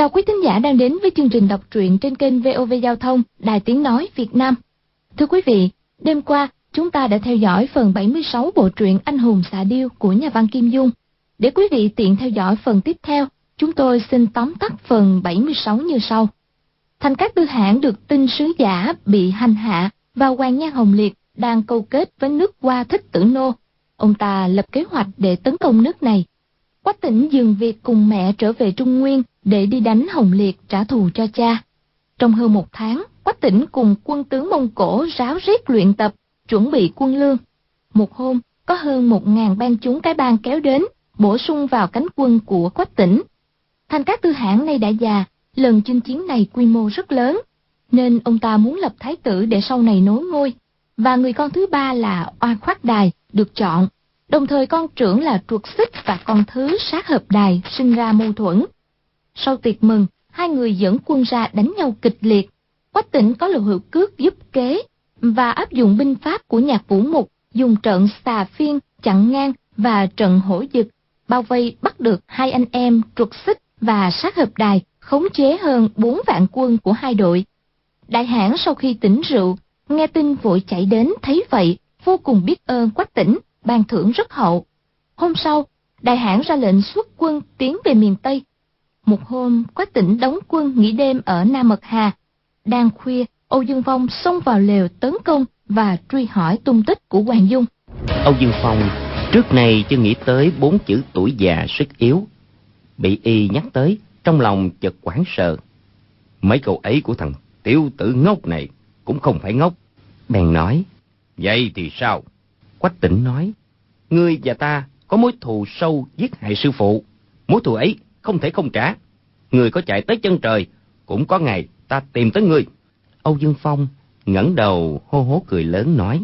chào quý thính giả đang đến với chương trình đọc truyện trên kênh VOV Giao thông, Đài Tiếng Nói Việt Nam. Thưa quý vị, đêm qua chúng ta đã theo dõi phần 76 bộ truyện Anh hùng xạ điêu của nhà văn Kim Dung. Để quý vị tiện theo dõi phần tiếp theo, chúng tôi xin tóm tắt phần 76 như sau. Thành Các Tư Hãn được tin sứ giả bị hành hạ và Hoàng Nhan Hồng Liệt đang câu kết với nước Hoa Thích Tử Nô. Ông ta lập kế hoạch để tấn công nước này. Quách Tĩnh dừng việc cùng mẹ trở về Trung Nguyên để đi đánh Hồng Liệt trả thù cho cha. Trong hơn một tháng, Quách Tĩnh cùng quân tướng Mông Cổ ráo riết luyện tập, chuẩn bị quân lương. Một hôm, có hơn 1.000 bang chúng cái bang kéo đến, bổ sung vào cánh quân của Quách Tĩnh. Thành Các Tư Hãn nay đã già, lần chinh chiến này quy mô rất lớn, nên ông ta muốn lập thái tử để sau này nối ngôi, và người con thứ ba là Oa Khoát Đài được chọn. Đồng thời con trưởng là Truật Xích và con thứ Sát Hợp Đài sinh ra mâu thuẫn. Sau tiệc mừng, hai người dẫn quân ra đánh nhau kịch liệt. Quách Tĩnh có Lục Hữu Cước giúp kế và áp dụng binh pháp của Nhạc Vũ Mục, dùng trận xà phiên, chặn ngang và trận hổ dực, bao vây bắt được hai anh em Truật Xích và Sát Hợp Đài, khống chế hơn 4 vạn quân của hai đội. Đại Hãn sau khi tỉnh rượu, nghe tin vội chạy đến, thấy vậy vô cùng biết ơn Quách Tĩnh, ban thưởng rất hậu. Hôm sau, Đại Hãn ra lệnh xuất quân tiến về miền Tây. Một hôm, Quách Tĩnh đóng quân nghỉ đêm ở Nam Mật Hà. Đang khuya, Âu Dương Phong xông vào lều tấn công và truy hỏi tung tích của Hoàng Dung. Âu Dương Phong trước này chưa nghĩ tới 4 chữ tuổi già sức yếu. Bị y nhắc tới, trong lòng chợt hoảng sợ. Mấy câu ấy của thằng tiểu tử ngốc này cũng không phải ngốc. Bèn nói, vậy thì sao? Quách Tĩnh nói, ngươi và ta có mối thù sâu giết hại sư phụ. Mối thù ấy không thể không trả. Ngươi có chạy tới chân trời, cũng có ngày ta tìm tới ngươi. Âu Dương Phong ngẩng đầu hô hố cười lớn nói,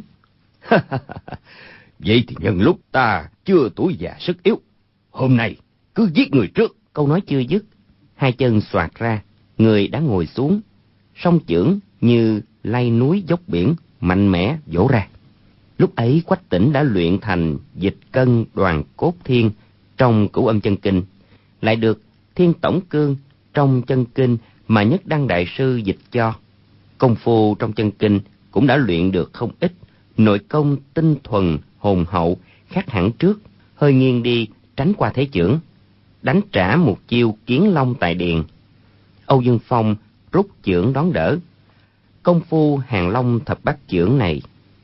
vậy thì nhân lúc ta chưa tuổi già sức yếu, hôm nay cứ giết người trước. Câu nói chưa dứt, hai chân xoạc ra, người đã ngồi xuống, song chưởng như lay núi dốc biển mạnh mẽ vỗ ra. Lúc ấy Quách Tĩnh đã luyện thành Dịch Cân Đoàn Cốt Thiên trong Cửu Âm Chân Kinh, lại được Thiên Tổng Cương trong Chân Kinh mà Nhất Đăng Đại Sư dịch cho. Công phu trong Chân Kinh cũng đã luyện được không ít, nội công tinh thuần hồn hậu khác hẳn trước, hơi nghiêng đi tránh qua thế chưởng, đánh trả một chiêu Kiến Long tại điền. Âu Dương Phong rút chưởng đón đỡ. Công phu Hàng Long thập bát chưởng này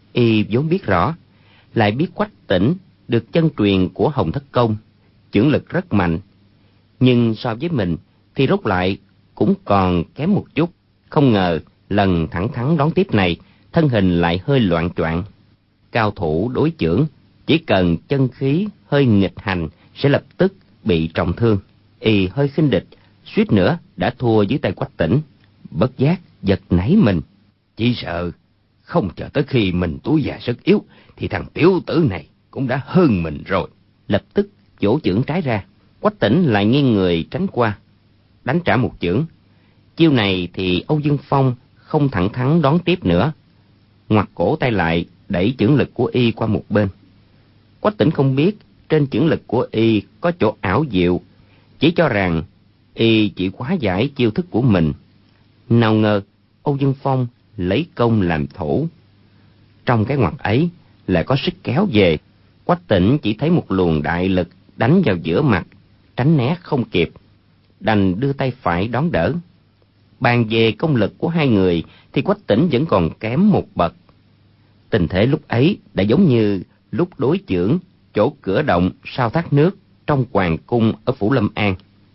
y vốn biết rõ, lại biết Quách Tĩnh được chân truyền của Hồng Thất Công, chưởng lực rất mạnh, nhưng so với mình thì rút lại cũng còn kém một chút. Không ngờ lần thẳng thắn đón tiếp này, thân hình lại hơi loạng choạng. Cao thủ đối chưởng chỉ cần chân khí hơi nghịch hành sẽ lập tức bị trọng thương. Y hơi khinh địch, suýt nữa đã thua dưới tay Quách Tĩnh. Bất giác giật nảy mình, chỉ sợ không chờ tới khi mình tuổi già sức yếu thì thằng tiểu tử này cũng đã hơn mình rồi. Lập tức vỗ chưởng trái ra, Quách Tĩnh lại nghiêng người tránh qua, đánh trả một chưởng. Chiêu này thì Âu Dương Phong không thẳng thắn đón tiếp nữa, ngoặt cổ tay lại đẩy chưởng lực của y qua một bên. Quách Tĩnh không biết trên chưởng lực của y có chỗ ảo diệu, chỉ cho rằng y chỉ hóa giải chiêu thức của mình. Nào ngờ Âu Dương Phong lấy công làm thủ, trong cái ngoặt ấy lại có sức kéo về. Quách Tĩnh chỉ thấy một luồng đại lực đánh vào giữa mặt, tránh né không kịp, đành đưa tay phải đón đỡ. Bàn về công lực của hai người thì Quách Tĩnh vẫn còn kém một bậc. Tình thế lúc ấy đã giống như lúc đối chưởng chỗ cửa động sau thác nước trong hoàng cung ở phủ Lâm An.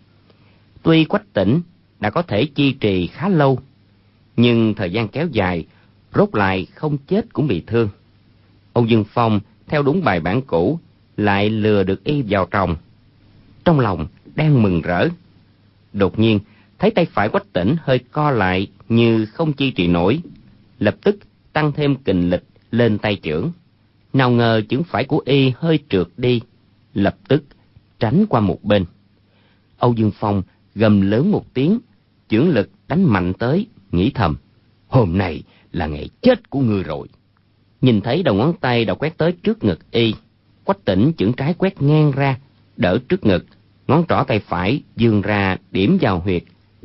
Tuy Quách Tĩnh đã có thể chi trì khá lâu, nhưng thời gian kéo dài, rốt lại không chết cũng bị thương. Âu Dương Phong theo đúng bài bản cũ lại lừa được y vào tròng. Trong lòng đang mừng rỡ, đột nhiên thấy tay phải Quách Tĩnh hơi co lại như không chi trì nổi, lập tức tăng thêm kình lực lên tay chưởng. Nào ngờ chưởng phải của y hơi trượt đi, lập tức tránh qua một bên. Âu Dương Phong gầm lớn một tiếng, chưởng lực đánh mạnh tới, nghĩ thầm, hôm nay là ngày chết của ngươi rồi. Nhìn thấy đầu ngón tay đã quét tới trước ngực y, Quách Tĩnh chưởng trái quét ngang ra, đỡ trước ngực, ngón trỏ tay phải vươn ra điểm vào huyệt,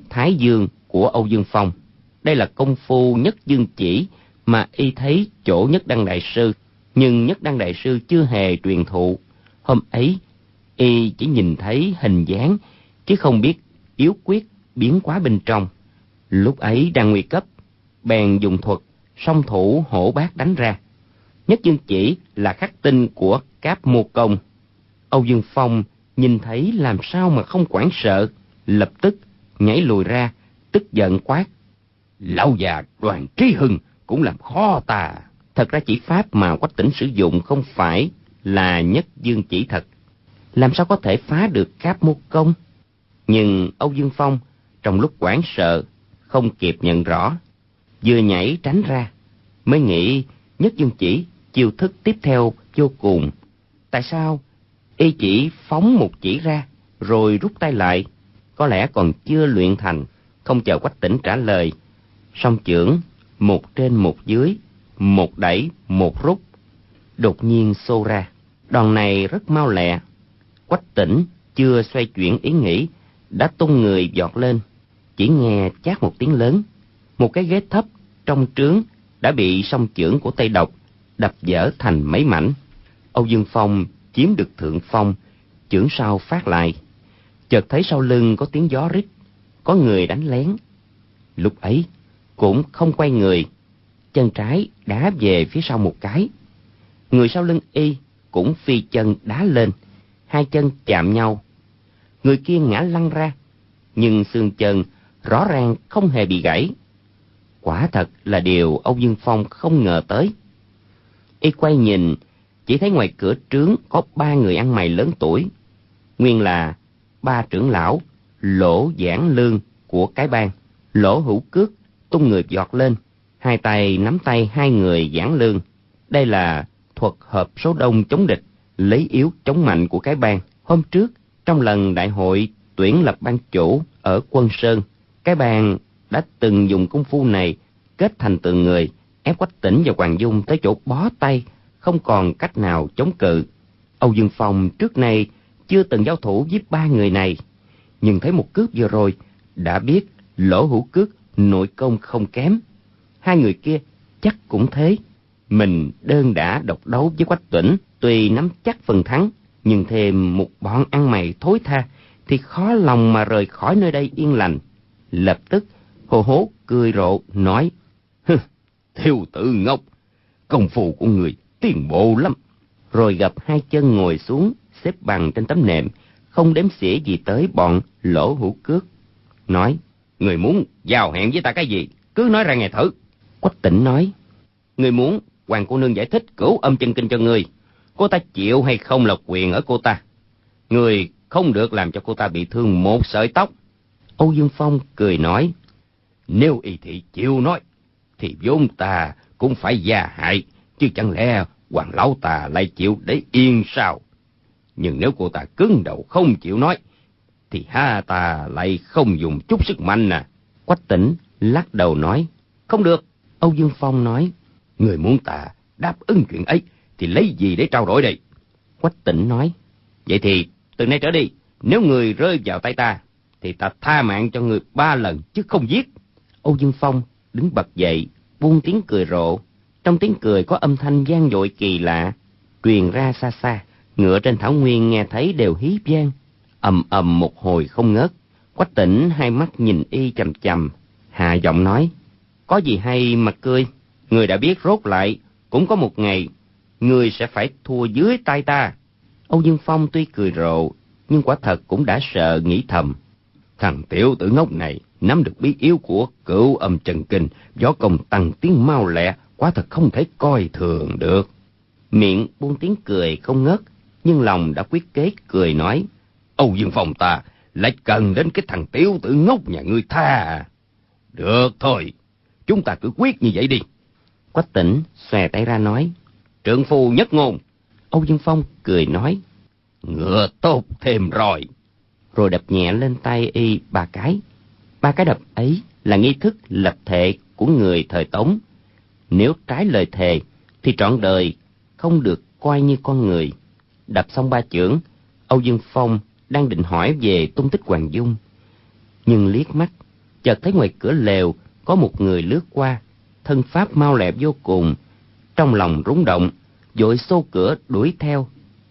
Thái Dương của Âu Dương Phong. Đây là công phu Nhất Dương chỉ mà y thấy chỗ Nhất Đăng Đại Sư, nhưng Nhất Đăng Đại Sư chưa hề truyền thụ. Hôm ấy, y chỉ nhìn thấy hình dáng, chứ không biết yếu quyết biến hóa bên trong. Lúc ấy đang nguy cấp, bèn dùng thuật song thủ hổ bát đánh ra. Nhất Dương chỉ là khắc tinh của Cáp Mô Công. Âu Dương Phong nhìn thấy làm sao mà không hoảng sợ, lập tức nhảy lùi ra, tức giận quát: Lão già Đoàn Trí Hưng cũng làm khó ta. Thật ra chỉ pháp mà Quách Tĩnh sử dụng không phải là Nhất Dương chỉ thật, làm sao có thể phá được Cáp Mô Công? Nhưng Âu Dương Phong trong lúc hoảng sợ không kịp nhận rõ, vừa nhảy tránh ra, mới nghĩ Nhất Dương chỉ chiêu thức tiếp theo vô cùng. Tại sao y chỉ phóng một chỉ ra rồi rút tay lại? Có lẽ còn chưa luyện thành. Không chờ Quách Tĩnh trả lời, song chưởng một trên một dưới, một đẩy một rút, đột nhiên xô ra. Đòn này rất mau lẹ. Quách Tĩnh chưa xoay chuyển ý nghĩ, đã tung người vọt lên. Chỉ nghe chát một tiếng lớn, một cái ghế thấp trong trướng đã bị song chưởng của Tây Độc đập vỡ thành mấy mảnh. Âu Dương Phong chiếm được thượng phong, chưởng sau phát lại. Chợt thấy sau lưng có tiếng gió rít, có người đánh lén. Lúc ấy cũng không quay người, chân trái đá về phía sau một cái. Người sau lưng y cũng phi chân đá lên, hai chân chạm nhau. Người kia ngã lăn ra, nhưng xương chân rõ ràng không hề bị gãy. Quả thật là điều Âu Dương Phong không ngờ tới. Y quay nhìn, chỉ thấy ngoài cửa trướng có 3 người ăn mày lớn tuổi, nguyên là 3 trưởng lão Lỗ Giảng Lương của cái bang. Lỗ Hữu Cước tung người vọt lên, hai tay nắm tay 2 người Giảng Lương. Đây là thuật hợp số đông chống địch, lấy yếu chống mạnh của cái bang. Hôm trước, trong lần đại hội tuyển lập ban chủ ở Quân Sơn, cái bang đã từng dùng công phu này kết thành tượng người, ép Quách Tĩnh và Hoàng Dung tới chỗ bó tay, không còn cách nào chống cự. Âu Dương Phong trước nay chưa từng giao thủ với 3 người này, nhưng thấy một cước vừa rồi đã biết Lỗ Hữu Cước nội công không kém. 2 người kia chắc cũng thế. Mình đơn đả độc đấu với Quách Tĩnh, tuy nắm chắc phần thắng, nhưng thêm một bọn ăn mày thối tha thì khó lòng mà rời khỏi nơi đây yên lành. Lập tức hô hố cười rộ nói: Thiếu tử Ngốc, công phu của người tiến bộ lắm. Rồi gập 2 chân ngồi xuống, xếp bằng trên tấm nệm, không đếm xỉa gì tới bọn Lỗ Hữu Cước. Nói: Người muốn giao hẹn với ta cái gì, cứ nói ra nghe thử. Quách Tĩnh nói: Người muốn Hoàng cô nương giải thích Cửu Âm Chân Kinh cho người, cô ta chịu hay không là quyền ở cô ta. Người không được làm cho cô ta bị thương một sợi tóc. Âu Dương Phong cười nói: Nếu y thị chịu nói, thì vốn ta cũng phải gia hại, chứ chẳng lẽ Hoàng lão ta lại chịu để yên sao? Nhưng nếu cô ta cứng đầu không chịu nói, thì ha ta lại không dùng chút sức mạnh à. Quách Tĩnh lắc đầu nói: Không được. Âu Dương Phong nói: Người muốn ta đáp ứng chuyện ấy thì lấy gì để trao đổi đây? Quách Tĩnh nói: Vậy thì từ nay trở đi, nếu người rơi vào tay ta, thì ta tha mạng cho người 3 lần chứ không giết. Âu Dương Phong đứng bật dậy, buông tiếng cười rộ. Trong tiếng cười có âm thanh vang dội kỳ lạ, truyền ra xa xa. Ngựa trên thảo nguyên nghe thấy đều hí vang, ầm ầm một hồi không ngớt. Quách Tĩnh hai mắt nhìn y chằm chằm, hạ giọng nói: Có gì hay mà cười? Người đã biết rốt lại cũng có một ngày người sẽ phải thua dưới tay ta. Âu Dương Phong tuy cười rộ, nhưng quả thật cũng đã sợ, nghĩ thầm: Thằng tiểu tử ngốc này nắm được bí yếu của Cửu Âm Chân Kinh, võ công tăng tiến mau lẹ, quả thật không thể coi thường được. Miệng buông tiếng cười không ngớt, nhưng lòng đã quyết kế, cười nói: Âu Dương Phong ta lại cần đến cái thằng tiểu tử ngốc nhà ngươi tha à? Được thôi, chúng ta cứ quyết như vậy đi. Quách Tĩnh xòe tay ra nói: Trượng phu nhất ngôn. Âu Dương Phong cười nói: Ngựa tốt thêm rồi. Rồi đập nhẹ lên tay y 3 cái. 3 cái đập ấy là nghi thức lập thệ của người thời Tống. Nếu trái lời thề thì trọn đời không được coi như con người. Đập xong 3 chưởng, Âu Dương Phong đang định hỏi về tung tích Hoàng Dung, nhưng liếc mắt chợt thấy ngoài cửa lều có một người lướt qua, thân pháp mau lẹ vô cùng. Trong lòng rúng động, vội xô cửa đuổi theo,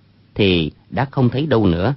thì đã không thấy đâu nữa.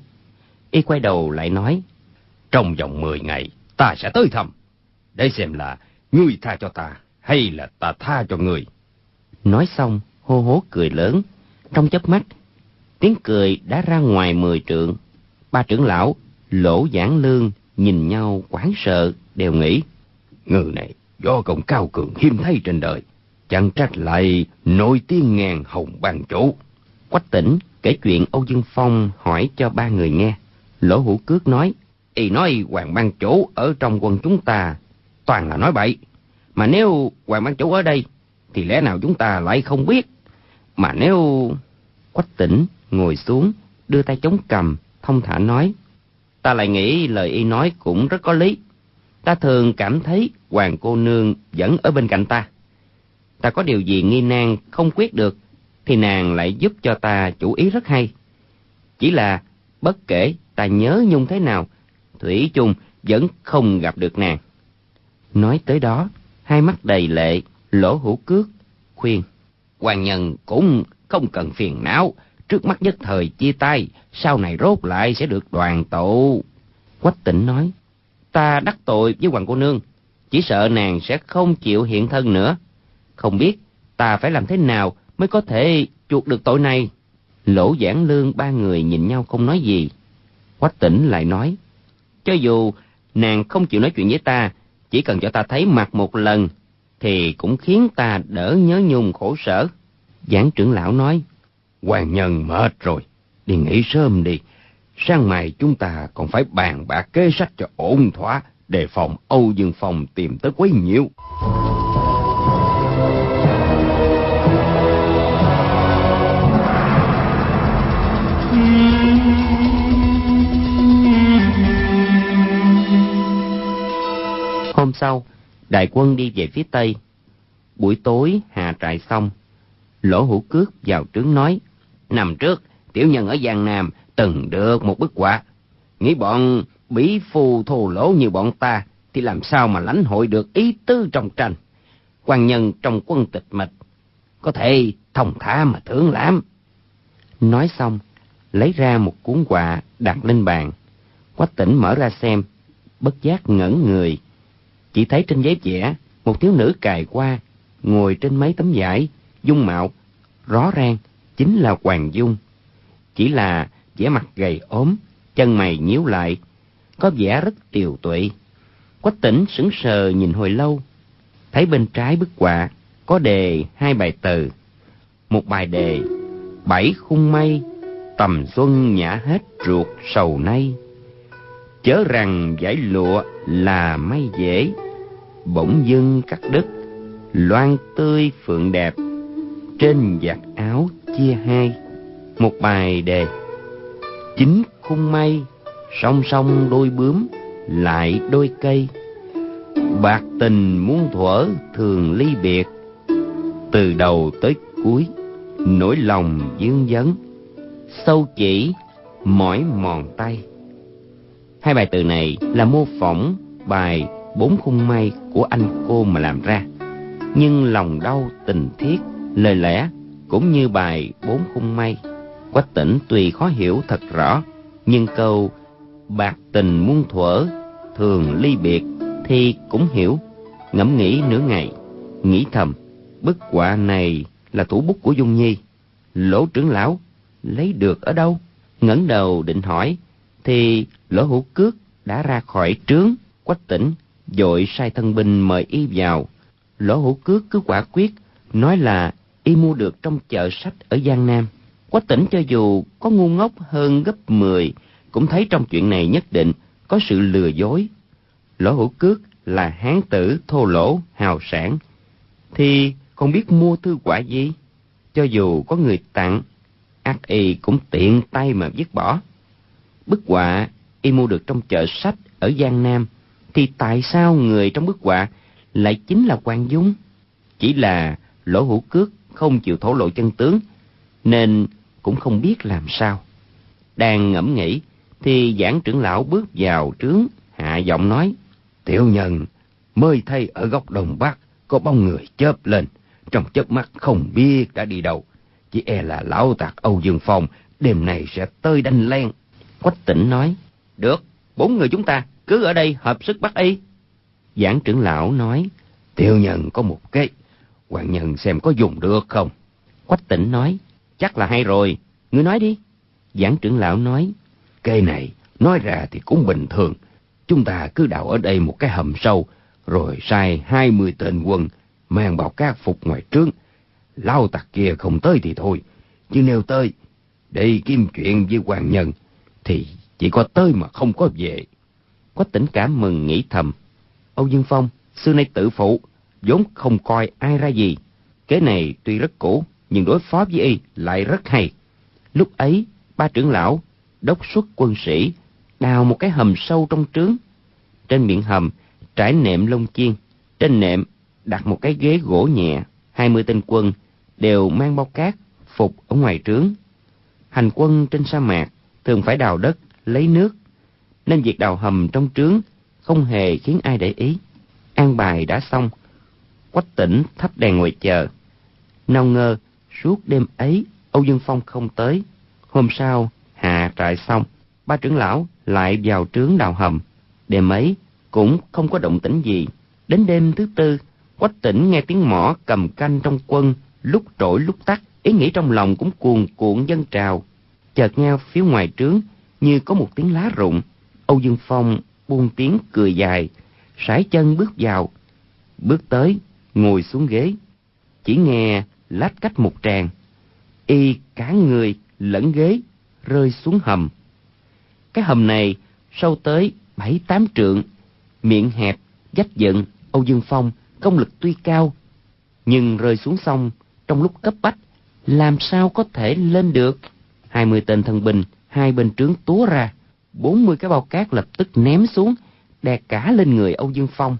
Y quay đầu lại nói: trong vòng 10 ngày ta sẽ tới thăm, để xem là ngươi tha cho ta hay là ta tha cho ngươi. Nói xong hô hố cười lớn. Trong chớp mắt, tiếng cười đã ra ngoài 10 trượng. Ba trưởng lão Lỗ Giảng Lương nhìn nhau hoảng sợ, đều nghĩ: người này do công cao cường hiếm thấy trên đời, chẳng trách lại nổi tiếng ngàn hồng ban chủ. Quách Tỉnh kể chuyện Âu Dương Phong hỏi cho ba người nghe. Lỗ Hữu Cước nói: y nói Hoàng ban chủ ở trong quân chúng ta toàn là nói bậy, mà nếu Hoàng ban chủ ở đây thì lẽ nào chúng ta lại không biết? Mà nếu... Quách Tỉnh ngồi xuống, đưa tay chống cằm, thông thả nói: ta lại nghĩ lời y nói cũng rất có lý. Ta thường cảm thấy Hoàng cô nương vẫn ở bên cạnh ta. Ta có điều gì nghi nan không quyết được, thì nàng lại giúp cho ta chủ ý rất hay. Chỉ là bất kể ta nhớ nhung thế nào, thủy chung vẫn không gặp được nàng. Nói tới đó, hai mắt đầy lệ, Lỗ Hữu Cước khuyên: hoàng nhân cũng không cần phiền não, trước mắt nhất thời chia tay, sau này rốt lại sẽ được đoàn tụ. Quách Tỉnh nói: ta đắc tội với Hoàng cô nương, chỉ sợ nàng sẽ không chịu hiện thân nữa. Không biết ta phải làm thế nào mới có thể chuộc được tội này. Lỗ Giảng Lương ba người nhìn nhau không nói gì. Quách Tỉnh lại nói: cho dù nàng không chịu nói chuyện với ta, chỉ cần cho ta thấy mặt một lần thì cũng khiến ta đỡ nhớ nhung khổ sở. Giảng trưởng lão nói: hoàng nhân mệt rồi, đi nghỉ sớm đi. Sáng mai chúng ta còn phải bàn bạc kế sách cho ổn thỏa, đề phòng Âu Dương Phong tìm tới quấy nhiễu. Hôm sau, đại quân đi về phía tây. Buổi tối hạ trại xong, Lỗ Hữu Cước vào trướng nói: năm trước tiểu nhân ở Giang Nam từng được một bức họa, nghĩ bọn bỉ phu thô lỗ như bọn ta thì làm sao mà lãnh hội được ý tứ trong tranh. Quan nhân trong quân tịch mịch có thể thông thả mà thưởng lãm. Nói xong, lấy ra một cuốn họa đặt lên bàn. Quách Tỉnh mở ra xem, bất giác ngẩn người. Chỉ thấy trên giấy vẽ một thiếu nữ cài qua, ngồi trên mấy tấm vải, dung mạo rõ ràng chính là Hoàng Dung. Chỉ là vẻ mặt gầy ốm, chân mày nhíu lại, có vẻ rất tiều tụy. Quách Tỉnh sững sờ nhìn hồi lâu, thấy bên trái bức họa có đề 2 bài từ. Một bài đề: 7 khung mây, tầm xuân nhả hết ruột sầu nay. Chớ rằng giải lụa là may dễ, bỗng dưng cắt đứt, loan tươi phượng đẹp, trên vạt áo chia hai. Một bài đề: 9 khung mây, song song đôi bướm, lại đôi cây. Bạc tình muôn thuở thường ly biệt, từ đầu tới cuối nỗi lòng vương vấn, sâu chỉ mỏi mòn tay. 2 bài từ này là mô phỏng bài 4 khung mây của anh cô mà làm ra, nhưng lòng đau tình thiết, lời lẽ cũng như bài 4 khung mây. Quách Tỉnh tuy khó hiểu thật rõ, nhưng câu bạc tình muôn thuở thường ly biệt thì cũng hiểu. Ngẫm nghĩ nửa ngày, nghĩ thầm: bức họa này là thủ bút của Dung Nhi, Lỗ trưởng lão lấy được ở đâu? Ngẩng đầu định hỏi thì Lỗ Hữu Cước đã ra khỏi trướng. Quách Tỉnh vội sai thân binh mời y vào. Lỗ Hữu Cước cứ quả quyết nói là y mua được trong chợ sách ở Giang Nam. Quách Tỉnh cho dù có ngu ngốc hơn gấp 10 cũng thấy trong chuyện này nhất định có sự lừa dối. Lỗ Hữu Cước là hán tử thô lỗ hào sản, thì còn biết mua thư họa gì? Cho dù có người tặng, ắt y cũng tiện tay mà vứt bỏ. Bức họa y mua được trong chợ sách ở Giang Nam, thì tại sao người trong bức họa lại chính là Hoàng Dung? Chỉ là Lỗ Hữu Cước không chịu thổ lộ chân tướng, nên cũng không biết làm sao. Đang ngẫm nghĩ thì Giảng trưởng lão bước vào trướng, hạ giọng nói: Tiểu nhân mới thấy ở góc đông bắc có bóng người chớp lên, trong chớp mắt không biết đã đi đâu. Chỉ e là lão tặc Âu Dương Phong đêm nay sẽ tới đánh len. Quách Tĩnh nói, được, 4 người chúng ta cứ ở đây hợp sức bắt y. Giảng trưởng lão nói, tiểu nhân có một kế, hoàng nhân xem có dùng được không? Quách Tĩnh nói, chắc là hay rồi, ngươi nói đi. Giảng trưởng lão nói, kế này nói ra thì cũng bình thường. Chúng ta cứ đào ở đây một cái hầm sâu, rồi sai 20 tên quân mang bao cát phục ngoài trướng. Lao tặc kia không tới thì thôi, chứ nếu tới để kiếm chuyện với hoàng nhân thì chỉ có tới mà không có về. Quách Tĩnh cảm mừng nghĩ thầm, Âu Dương Phong xưa nay tự phụ, vốn không coi ai ra gì. Kế này tuy rất cũ, nhưng đối phó với y lại rất hay. Lúc ấy, 3 trưởng lão đốc xuất quân sĩ đào một cái hầm sâu trong trướng. Trên miệng hầm trải nệm lông chiên, trên nệm đặt một cái ghế gỗ nhẹ. 20 tên quân đều mang bao cát phục ở ngoài trướng. Hành quân trên sa mạc thường phải đào đất lấy nước, nên việc đào hầm trong trướng không hề khiến ai để ý. An bài đã xong, Quách Tĩnh thắp đèn ngồi chờ. Nào ngờ suốt đêm ấy Âu Dương Phong không tới. Hôm sau hạ trại xong, 3 trưởng lão lại vào trướng đào hầm. Đêm ấy cũng không có động tĩnh gì. Đến đêm thứ tư, Quách Tĩnh nghe tiếng mõ cầm canh trong quân lúc trỗi lúc tắt, ý nghĩ trong lòng cũng cuồn cuộn dâng trào. Chợt nghe phía ngoài trướng như có một tiếng lá rụng. Âu Dương Phong buông tiếng cười dài, sải chân bước vào, bước tới ngồi xuống ghế. Chỉ nghe lách cách một tràng, y cả người lẫn ghế rơi xuống hầm. Cái hầm này sâu tới 7-8 trượng, miệng hẹp vách dựng. Âu Dương Phong công lực tuy cao, nhưng rơi xuống sông trong lúc cấp bách làm sao có thể lên được. 20 tên thân binh hai bên trướng túa ra, 40 cái bao cát lập tức ném xuống, đè cả lên người Âu Dương Phong.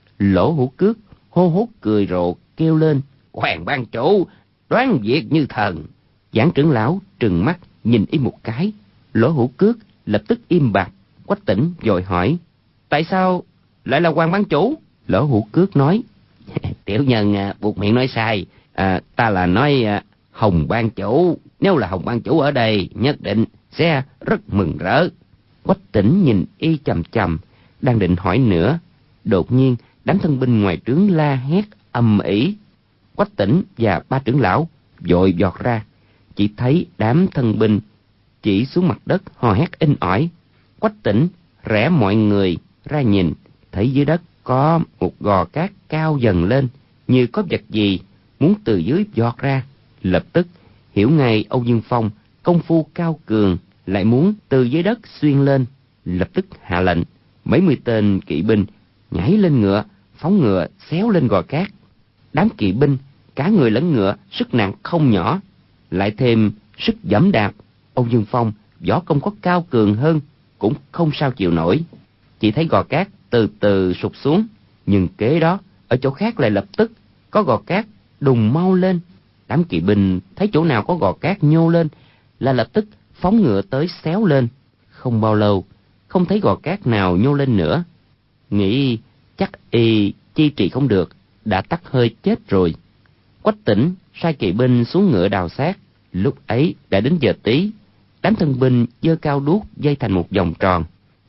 Lỗ Hữu Cước hô hốt cười rộ kêu lên, Hoàng ban chủ đoán việc như thần. Giảng trưởng lão trừng mắt nhìn y một cái. Lỗ Hữu Cước lập tức im bặt. Quách Tĩnh vội hỏi, tại sao lại là Hoàng ban chủ? Lỗ Hữu Cước nói, tiểu nhân buộc miệng nói sai, ta là nói Hồng ban chủ. Nếu là Hồng ban chủ ở đây nhất định sẽ rất mừng rỡ. Quách Tĩnh nhìn y chằm chằm, đang định hỏi nữa, đột nhiên đám thân binh ngoài trướng la hét ầm ĩ. Quách Tĩnh và 3 trưởng lão vội vọt ra, chỉ thấy đám thân binh chỉ xuống mặt đất hò hét inh ỏi. Quách Tĩnh rẽ mọi người ra nhìn, thấy dưới đất có một gò cát cao dần lên, như có vật gì muốn từ dưới giọt ra. Lập tức hiểu ngay Âu Dương Phong công phu cao cường, lại muốn từ dưới đất xuyên lên. Lập tức hạ lệnh, mấy mươi tên kỵ binh nhảy lên ngựa, phóng ngựa xéo lên gò cát. Đám kỵ binh cả người lẫn ngựa sức nặng không nhỏ, lại thêm sức giẫm đạp. Âu Dương Phong võ công có cao cường hơn cũng không sao chịu nổi. Chỉ thấy gò cát từ từ sụt xuống, nhưng kế đó ở chỗ khác lại lập tức có gò cát đùng mau lên. Đám kỵ binh thấy chỗ nào có gò cát nhô lên là lập tức phóng ngựa tới xéo lên. Không bao lâu không thấy gò cát nào nhô lên nữa, nghĩ chắc y chi trì không được, đã tắt hơi chết rồi. Quách Tĩnh sai kỵ binh xuống ngựa đào xác. Lúc ấy đã đến giờ tí, đám thân binh giơ cao đuốc dây thành một vòng tròn.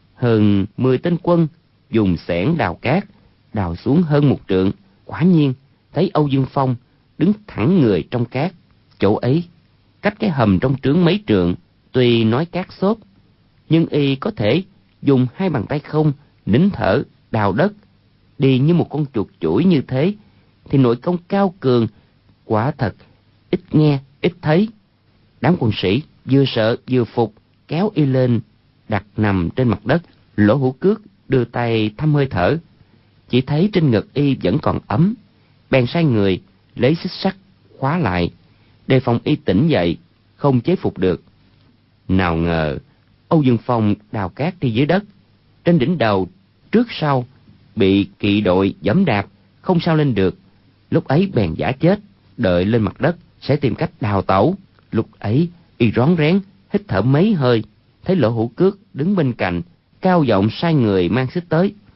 Hơn 10 tên quân dùng xẻng đào cát, đào xuống hơn 1 trượng. Quả nhiên thấy Âu Dương Phong đứng thẳng người trong cát. Chỗ ấy cách cái hầm trong trướng mấy trượng. Tuy nói cát xốp, nhưng y có thể dùng 2 bàn tay không nín thở đào đất, đi như một con chuột chuỗi như thế, thì nội công cao cường quả thật ít nghe ít thấy. Đám quân sĩ vừa sợ vừa phục, kéo y lên đặt nằm trên mặt đất. Lỗ Hữu Cước đưa tay thăm hơi thở, chỉ thấy trên ngực y vẫn còn ấm, bèn sai người lấy xích sắt khóa lại, đề phòng y tỉnh dậy không chế phục được. Nào ngờ Âu Dương Phong đào cát đi dưới đất, trên đỉnh đầu trước sau bị kỵ đội giẫm đạp, không sao lên được. Lúc ấy bèn giả chết, đợi lên mặt đất sẽ tìm cách đào tẩu. Lúc ấy y rón rén hít thở mấy hơi, thấy Lỗ Hữu Cước đứng bên cạnh, cao giọng sai người mang xích tới.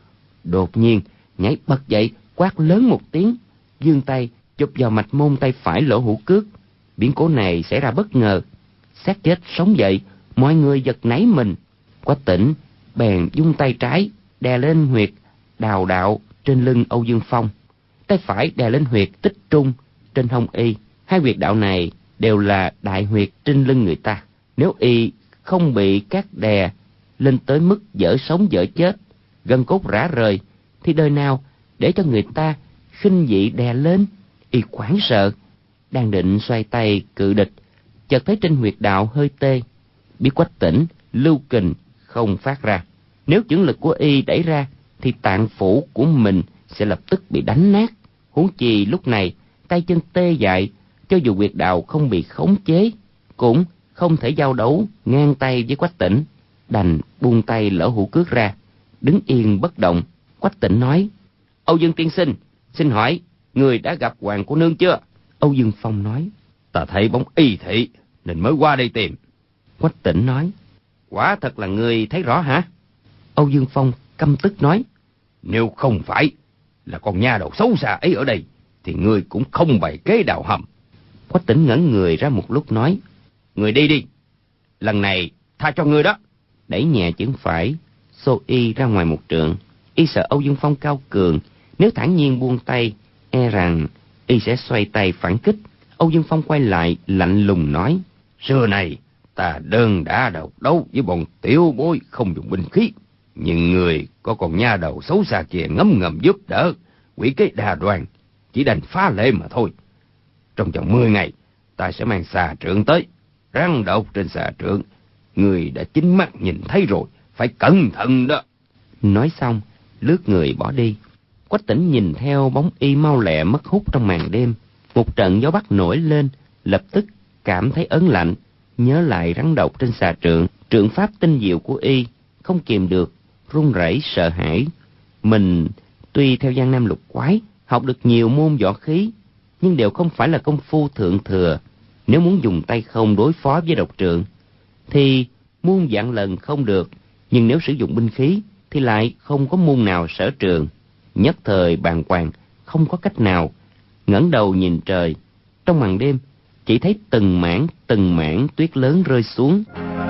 đột nhiên nhảy bật dậy, quát lớn một tiếng, giương tay chụp vào mạch môn tay phải Lỗ Hữu Cước. Biến cố này xảy ra bất ngờ, xác chết sống dậy, mọi người giật nảy mình. Quách Tỉnh bèn vung tay trái đè lên huyệt Đào Đạo trên lưng Âu Dương Phong, tay phải đè lên huyệt Tích Trung trên hông y. Hai huyệt đạo này đều là đại huyệt trên lưng người ta. Nếu y không bị các đè lên tới mức dở sống dở chết, gân cốt rã rời, thì đời nào để cho người ta khinh dị đè lên. Y hoảng sợ, đang định xoay tay cự địch, chợt thấy trên huyệt đạo hơi tê, biết Quách Tỉnh lưu kình không phát ra. Nếu chưởng lực của y đẩy ra thì tạng phủ của mình sẽ lập tức bị đánh nát. Huống chi lúc này tay chân tê dại, cho dù huyệt đạo không bị khống chế cũng không thể giao đấu ngang tay với Quách Tỉnh, đành buông tay Lỗ Hữu Cước ra, đứng yên bất động. Quách Tỉnh nói: Âu Dương tiên sinh, xin hỏi người đã gặp Hoàng cô nương chưa? Âu Dương Phong nói: Ta thấy bóng y thị nên mới qua đây tìm. Quách Tỉnh nói: Quả thật là người thấy rõ hả? Âu Dương Phong căm tức nói: Nếu không phải là con nha đầu xấu xa ấy ở đây thì ngươi cũng không bày kế đào hầm. Quách Tỉnh ngẩn người ra một lúc nói: Người đi đi, lần này tha cho ngươi đó. Đẩy nhẹ chưởng phải, xô y ra ngoài một trượng. Y sợ Âu Dương Phong cao cường, nếu thản nhiên buông tay, e rằng y sẽ xoay tay phản kích. Âu Dương Phong quay lại lạnh lùng nói: Xưa này ta đơn đã độc đấu với bọn tiểu bối không dùng binh khí, nhưng người có con nha đầu xấu xa kia ngấm ngầm giúp đỡ, quỷ kế đa đoan, chỉ đành phá lệ mà thôi. Trong vòng 10 ngày ta sẽ mang xà trượng tới, răng độc trên xà trượng người đã chính mắt nhìn thấy rồi, phải cẩn thận đó. Nói xong lướt người bỏ đi. Quách Tỉnh nhìn theo bóng y mau lẹ mất hút trong màn đêm. Một trận gió bắc nổi lên, lập tức cảm thấy ớn lạnh, nhớ lại rắn độc trên xà trượng, trượng pháp tinh diệu của y, không kìm được run rẩy sợ hãi. Mình tuy theo Giang Nam lục quái học được nhiều môn võ khí, nhưng đều không phải là công phu thượng thừa. Nếu muốn dùng tay không đối phó với độc trượng thì muôn vạn lần không được, nhưng nếu sử dụng binh khí thì lại không có môn nào sở trường. Nhất thời bàng hoàng, không có cách nào, ngẩng đầu nhìn trời. Trong màn đêm chỉ thấy từng mảng tuyết lớn rơi xuống.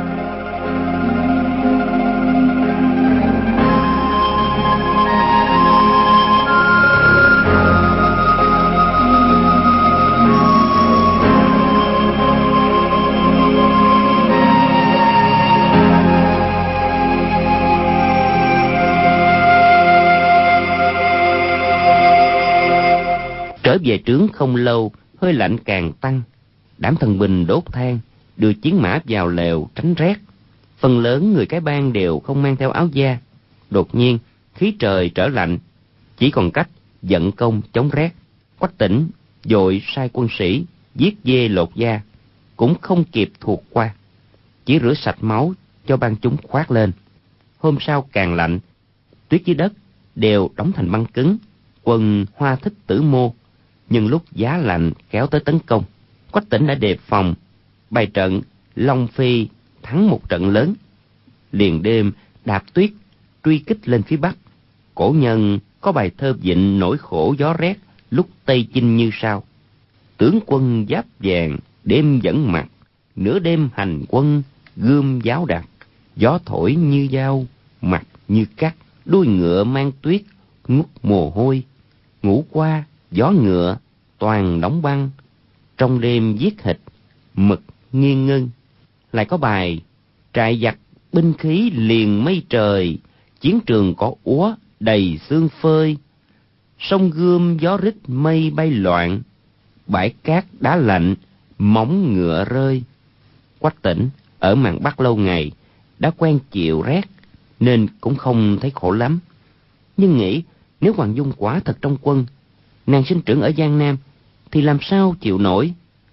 Trở về trướng không lâu, hơi lạnh càng tăng. Đám thần binh đốt than, đưa chiến mã vào lều tránh rét. Phần lớn người cái bang đều không mang theo áo da. Đột nhiên khí trời trở lạnh, chỉ còn cách vận công chống rét. Quách Tỉnh vội sai quân sĩ giết dê lột da, cũng không kịp thuộc qua, chỉ rửa sạch máu cho ban chúng khoác lên. Hôm sau càng lạnh, tuyết dưới đất đều đóng thành băng cứng. Quân Hoa Thích Tử Mô nhưng lúc giá lạnh kéo tới tấn công, Quách Tỉnh đã đề phòng, bày trận Long Phi thắng một trận lớn. Liền đêm đạp tuyết truy kích lên phía bắc. Cổ nhân có bài thơ vịnh nỗi khổ gió rét lúc Tây Chinh như sau: Tướng quân giáp vàng đêm vẫn mặc, nửa đêm hành quân gươm giáo đặt. Gió thổi như dao, mặt như cắt, đuôi ngựa mang tuyết ngút mồ hôi. Ngủ qua gió ngựa toàn đóng băng, trong đêm giết thịt mực nghiêng ngưng. Lại có bài trại giặc binh khí liền mây trời, chiến trường cỏ úa đầy xương phơi. Sông gươm gió rít mây bay loạn, bãi cát đá lạnh móng ngựa rơi. Quách Tỉnh ở mạn Bắc lâu ngày, đã quen chịu rét nên cũng không thấy khổ lắm. Nhưng nghĩ nếu Hoàng Dung quả thật trong quân, nàng sinh trưởng ở Giang Nam, thì làm sao chịu nổi.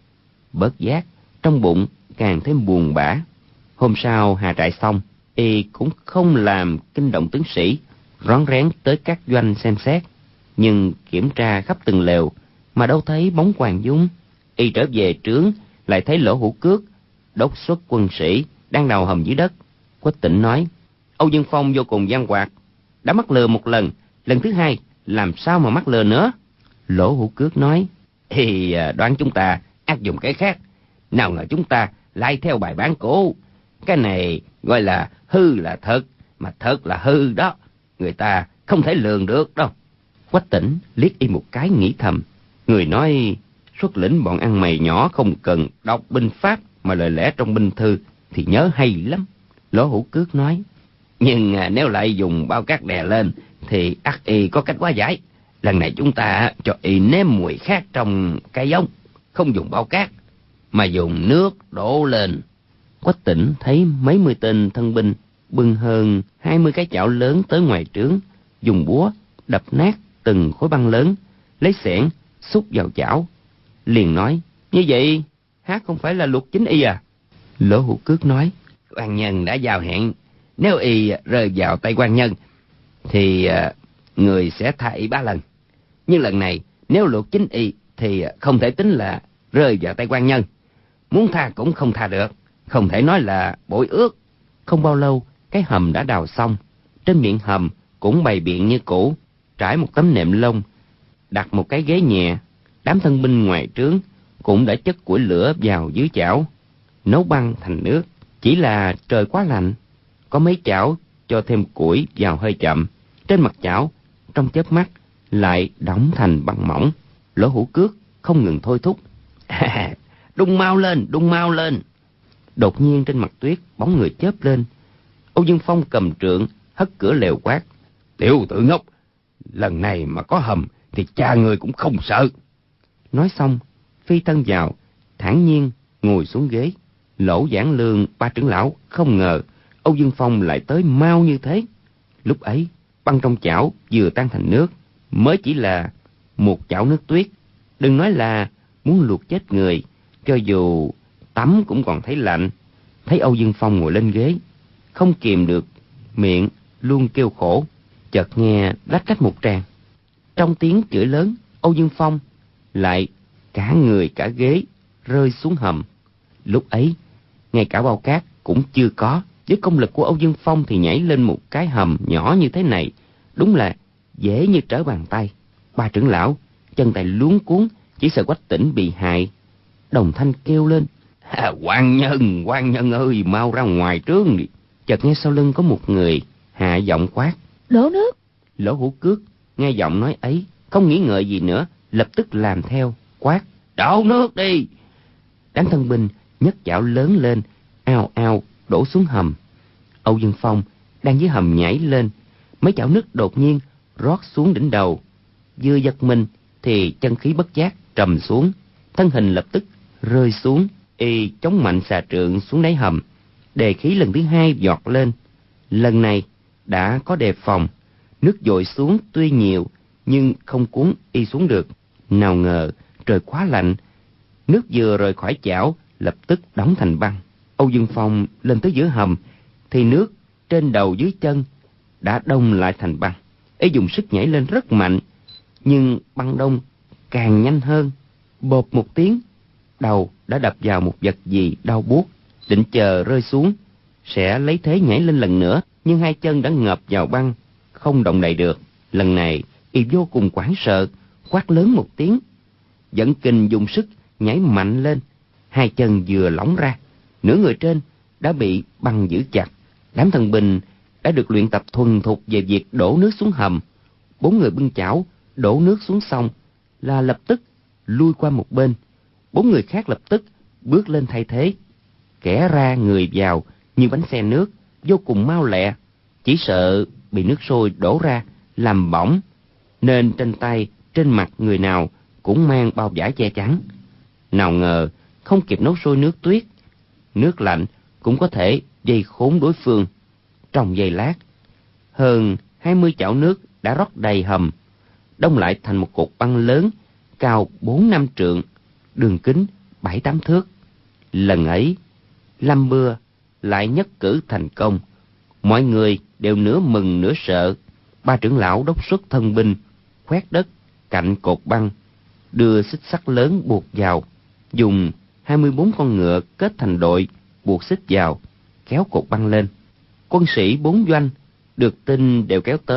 Bớt giác trong bụng càng thêm buồn bã. Hôm sau hạ trại xong, y cũng không làm kinh động tướng sĩ, rón rén tới các doanh xem xét. Nhưng kiểm tra khắp từng lều mà đâu thấy bóng Hoàng Dung. Y trở về trướng lại thấy Lỗ Hữu Cước đốc xuất quân sĩ đang đào hầm dưới đất. Quách Tỉnh nói: Âu Dương Phong vô cùng gian hoạt, đã mắc lừa một lần lần thứ hai làm sao mà mắc lừa nữa? Lỗ Hữu Cước nói, thì đoán chúng ta áp dụng cái khác, nào ngờ chúng ta lại theo bài bản cũ. Cái này gọi là hư là thật, mà thật là hư đó, người ta không thể lường được đâu. Quách Tỉnh liếc y một cái nghĩ thầm, người nói xuất lĩnh bọn ăn mày nhỏ không cần đọc binh pháp mà lời lẽ trong binh thư thì nhớ hay lắm. Lỗ Hữu Cước nói, nhưng nếu lại dùng bao cát đè lên thì ắt y có cách hóa giải. Lần này chúng ta cho y nếm mùi khác trong cái giống, không dùng bao cát mà dùng nước đổ lên. Quách Tỉnh thấy mấy mươi tên thân binh bưng hơn 20 cái chảo lớn tới ngoài trướng, dùng búa đập nát từng khối băng lớn, lấy xẻng xúc vào chảo, liền nói, như vậy hát không phải là luật chính y à? Lỗ Hữu Cước nói, quan nhân đã giao hẹn, nếu y rơi vào tay quan nhân thì người sẽ tha y 3 lần, nhưng lần này nếu luật chính y thì không thể tính là rơi vào tay quan nhân, muốn tha cũng không tha được, không thể nói là bội ước. Không bao lâu cái hầm đã đào xong, trên miệng hầm cũng bày biện như cũ, trải một tấm nệm lông, đặt một cái ghế nhẹ. Đám thân binh ngoài trướng cũng đã chất củi lửa vào dưới chảo, nấu băng thành nước. Chỉ là trời quá lạnh, có mấy chảo cho thêm củi vào hơi chậm, trên mặt chảo trong chớp mắt lại đóng thành băng mỏng. Lỗ Hữu Cước không ngừng thôi thúc, đun mau lên, đun mau lên. Đột nhiên trên mặt tuyết bóng người chớp lên. Âu Dương Phong cầm trượng hất cửa lều quát, tiểu tử ngốc, lần này mà có hầm thì cha người cũng không sợ. Nói xong phi thân vào, thản nhiên ngồi xuống ghế. Lỗ Giảng Lương, Ba trưởng lão không ngờ Âu Dương Phong lại tới mau như thế. Lúc ấy băng trong chảo vừa tan thành nước, mới chỉ là một chảo nước tuyết, đừng nói là muốn luộc chết người, cho dù tắm cũng còn thấy lạnh. Thấy Âu Dương Phong ngồi lên ghế, không kìm được miệng luôn kêu khổ. Chợt nghe lách cách một tràng, trong tiếng chửi lớn, Âu Dương Phong lại cả người cả ghế rơi xuống hầm. Lúc ấy ngay cả bao cát cũng chưa có, với công lực của Âu Dương Phong thì nhảy lên một cái hầm nhỏ như thế này đúng là dễ như trở bàn tay. Ba trưởng lão chân tay luống cuống, chỉ sợ Quách Tỉnh bị hại, đồng thanh kêu lên, quan nhân ơi, mau ra ngoài trướng đi. Chợt nghe sau lưng có một người hạ giọng quát, đổ nước. Lỗ Hữu Cước nghe giọng nói ấy, không nghĩ ngợi gì nữa, lập tức làm theo, quát, đổ nước đi. Đám thân binh nhấc chảo lớn lên, ao ao đổ xuống hầm. Âu Dương Phong đang dưới hầm nhảy lên, mấy chảo nước đột nhiên rót xuống đỉnh đầu. Vừa giật mình thì chân khí bất giác trầm xuống, thân hình lập tức rơi xuống. Y chống mạnh xà trượng xuống đáy hầm, đề khí lần thứ hai giọt lên. Lần này đã có đề phòng, nước dội xuống tuy nhiều nhưng không cuốn y xuống được. Nào ngờ trời quá lạnh, nước vừa rời khỏi chảo lập tức đóng thành băng. Âu Dương Phong lên tới giữa hầm thì nước trên đầu dưới chân đã đông lại thành băng. Y dùng sức nhảy lên rất mạnh, nhưng băng đông càng nhanh hơn. Bột một tiếng, đầu đã đập vào một vật gì đau buốt, định chờ rơi xuống sẽ lấy thế nhảy lên lần nữa, nhưng hai chân đã ngập vào băng, không động đậy được. Lần này y vô cùng hoảng sợ, quát lớn một tiếng, dẫn kình dùng sức nhảy mạnh lên. Hai chân vừa lỏng ra, nửa người trên đã bị băng giữ chặt. Đám thần binh đã được luyện tập thuần thục về việc đổ nước xuống hầm. 4 người bưng chảo đổ nước xuống xong là lập tức lui qua một bên. 4 người khác lập tức bước lên thay thế, kẻ ra người vào như bánh xe nước, vô cùng mau lẹ. Chỉ sợ bị nước sôi đổ ra làm bỏng, nên trên tay trên mặt người nào cũng mang bao vải che chắn. Nào ngờ không kịp nấu sôi nước tuyết, nước lạnh cũng có thể dây khốn đối phương. Trong giây lát, hơn 20 chảo nước đã rót đầy hầm, đông lại thành một cột băng lớn cao 4-5 trượng, đường kính 7-8 thước. Lần ấy Lâm Bưa lại nhất cử thành công. Mọi người đều nửa mừng nửa sợ. Ba trưởng lão đốc xuất thân binh khoét đất cạnh cột băng, đưa xích sắt lớn buộc vào, dùng 24 con ngựa kết thành đội buộc xích vào, kéo cột băng lên. Quân sĩ 4 doanh được tin đều kéo tới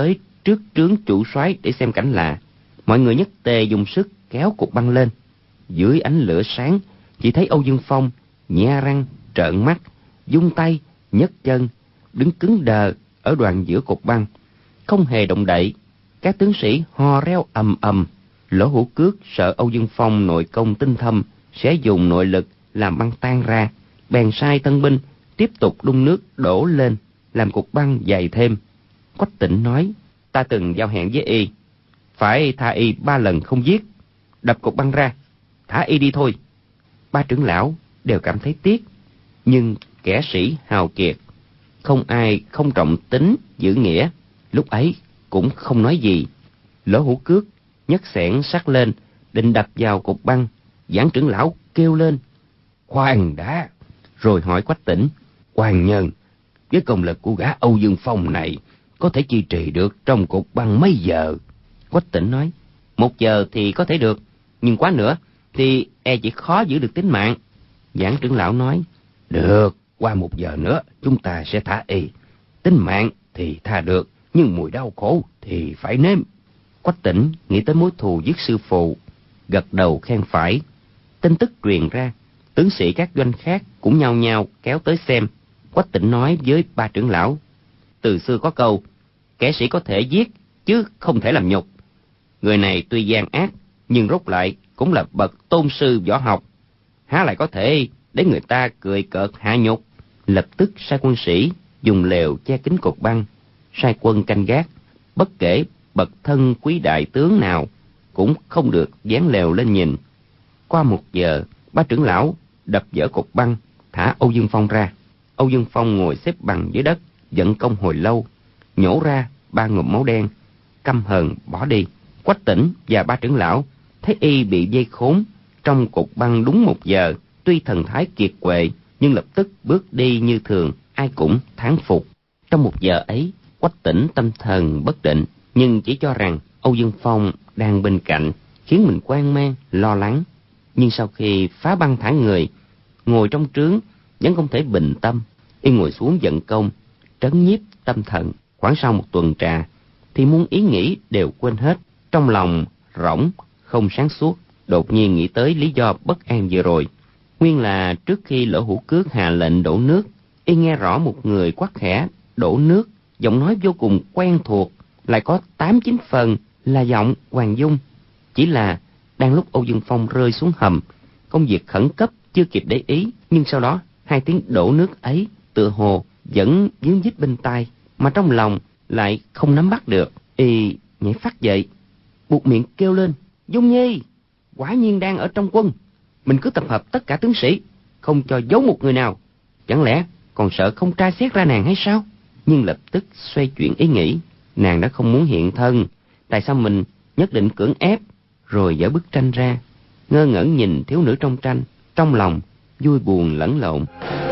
trước trướng chủ soái để xem cảnh lạ. Mọi người nhất tề dùng sức kéo cục băng lên. Dưới ánh lửa sáng, chỉ thấy Âu Dương Phong nhe răng trợn mắt, vung tay nhấc chân, đứng cứng đờ ở đoạn giữa cục băng, không hề động đậy. Các tướng sĩ hò reo ầm ầm. Lỗ Hữu Cước sợ Âu Dương Phong nội công tinh thâm sẽ dùng nội lực làm băng tan ra, bèn sai thân binh tiếp tục đun nước đổ lên, làm cục băng dày thêm. Quách Tĩnh nói: ta từng giao hẹn với y, phải tha y 3 lần không giết, đập cục băng ra, thả y đi thôi. 3 trưởng lão đều cảm thấy tiếc, nhưng kẻ sĩ hào kiệt, không ai không trọng tính giữ nghĩa, lúc ấy cũng không nói gì. Lỗ Hữu Cước nhấc xẻng sắt lên, định đập vào cục băng. Giảng trưởng lão kêu lên: khoan đã! Rồi hỏi Quách Tĩnh: quan nhân, với công lực của gã Âu Dương Phong này, có thể duy trì được trong cục băng mấy giờ? Quách Tĩnh nói: 1 giờ thì có thể được, nhưng quá nữa thì e chỉ khó giữ được tính mạng. Giảng trưởng lão nói: được, qua 1 giờ nữa chúng ta sẽ thả y. Tính mạng thì tha được, nhưng mùi đau khổ thì phải nếm. Quách Tĩnh nghĩ tới mối thù giết sư phụ, gật đầu khen phải. Tin tức truyền ra, tướng sĩ các doanh khác cũng nhao nhao kéo tới xem. Quách Tĩnh nói với 3 trưởng lão: từ xưa có câu, kẻ sĩ có thể giết chứ không thể làm nhục. Người này tuy gian ác, nhưng rốt lại cũng là bậc tôn sư võ học, há lại có thể để người ta cười cợt hạ nhục. Lập tức sai quân sĩ dùng lều che kín cột băng, sai quân canh gác, bất kể bậc thân quý đại tướng nào cũng không được dán lều lên nhìn. Qua 1 giờ, 3 trưởng lão đập vỡ cột băng, thả Âu Dương Phong ra. Âu Dương Phong ngồi xếp bằng dưới đất, vận công hồi lâu, nhổ ra 3 ngụm máu đen, căm hờn bỏ đi. Quách Tĩnh và 3 trưởng lão thấy y bị dây khốn trong cột băng đúng 1 giờ, tuy thần thái kiệt quệ nhưng lập tức bước đi như thường, ai cũng thán phục. Trong 1 giờ ấy, Quách Tĩnh tâm thần bất định, nhưng chỉ cho rằng Âu Dương Phong đang bên cạnh, khiến mình hoang mang lo lắng. Nhưng sau khi phá băng thả người, ngồi trong trướng vẫn không thể bình tâm. Y ngồi xuống vận công, trấn nhiếp tâm thần. Khoảng sau 1 tuần trà thì muôn ý nghĩ đều quên hết, trong lòng rỗng không sáng suốt. Đột nhiên nghĩ tới lý do bất an vừa rồi. Nguyên là trước khi Lỗ Hữu Cước hạ lệnh đổ nước, y nghe rõ một người quát khẽ đổ nước, giọng nói vô cùng quen thuộc, lại có 8-9 phần là giọng Hoàng Dung. Chỉ là đang lúc Âu Dương Phong rơi xuống hầm, công việc khẩn cấp chưa kịp để ý, nhưng sau đó 2 tiếng đổ nước ấy tựa hồ vẫn díu dít bên tai, mà trong lòng lại không nắm bắt được. Y nhảy phát dậy, buột miệng kêu lên: Dung Nhi, quả nhiên đang ở trong quân. Mình cứ tập hợp tất cả tướng sĩ, không cho giấu một người nào. Chẳng lẽ còn sợ không tra xét ra nàng hay sao? Nhưng lập tức xoay chuyển ý nghĩ, nàng đã không muốn hiện thân, tại sao mình nhất định cưỡng ép? Rồi dở bức tranh ra, ngơ ngẩn nhìn thiếu nữ trong tranh, trong lòng vui buồn lẫn lộn.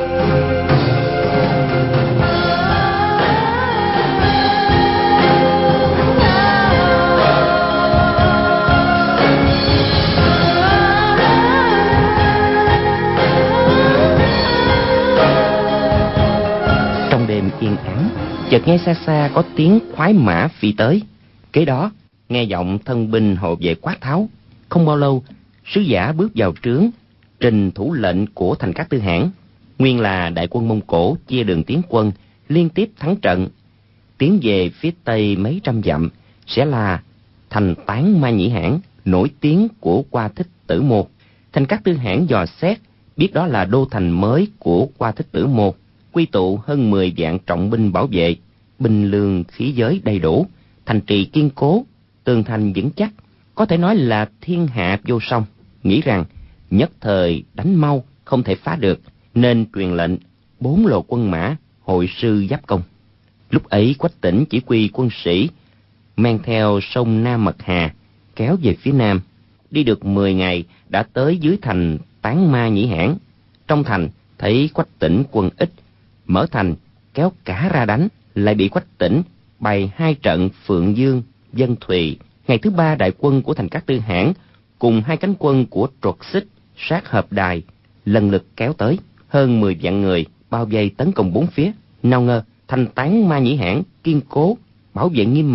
Trong đêm yên ắng, chợt nghe xa xa có tiếng khoái mã phi tới. Kế đó nghe giọng thân binh hộ vệ quát tháo. Không bao lâu, sứ giả bước vào trướng, trình thủ lệnh của thành các tư hãn. Nguyên là đại quân Mông Cổ chia đường tiến quân, liên tiếp thắng trận. Tiến về phía tây mấy trăm dặm sẽ là thành Tán Ma Nhĩ Hãn, nổi tiếng của Qua Thích Tử Mô. Thành các tư hãn dò xét, biết đó là đô thành mới của Qua Thích Tử Mô, quy tụ hơn 10 vạn trọng binh bảo vệ, binh lương khí giới đầy đủ, thành trì kiên cố, tường thành vững chắc, có thể nói là thiên hạ vô song. Nghĩ rằng nhất thời đánh mau không thể phá được, nên truyền lệnh 4 lô quân mã hội sư giáp công. Lúc ấy Quách Tĩnh chỉ huy quân sĩ men theo sông Nam Mật Hà kéo về phía nam. Đi được 10 ngày đã tới dưới thành Tán Ma Nhĩ Hãn. Trong thành thấy Quách Tĩnh quân ít, mở thành kéo cả ra đánh, lại bị Quách Tĩnh bày 2 trận Phượng Dương, Vân Thùy. Ngày thứ 3 đại quân của thành các tư hãn cùng 2 cánh quân của Truật Xích, Sát Hợp Đài lần lượt kéo tới, hơn 10 vạn người bao vây tấn công 4 phía. Nào ngờ thành Tán Ma Nhĩ Hãn kiên cố, bảo vệ nghiêm mật,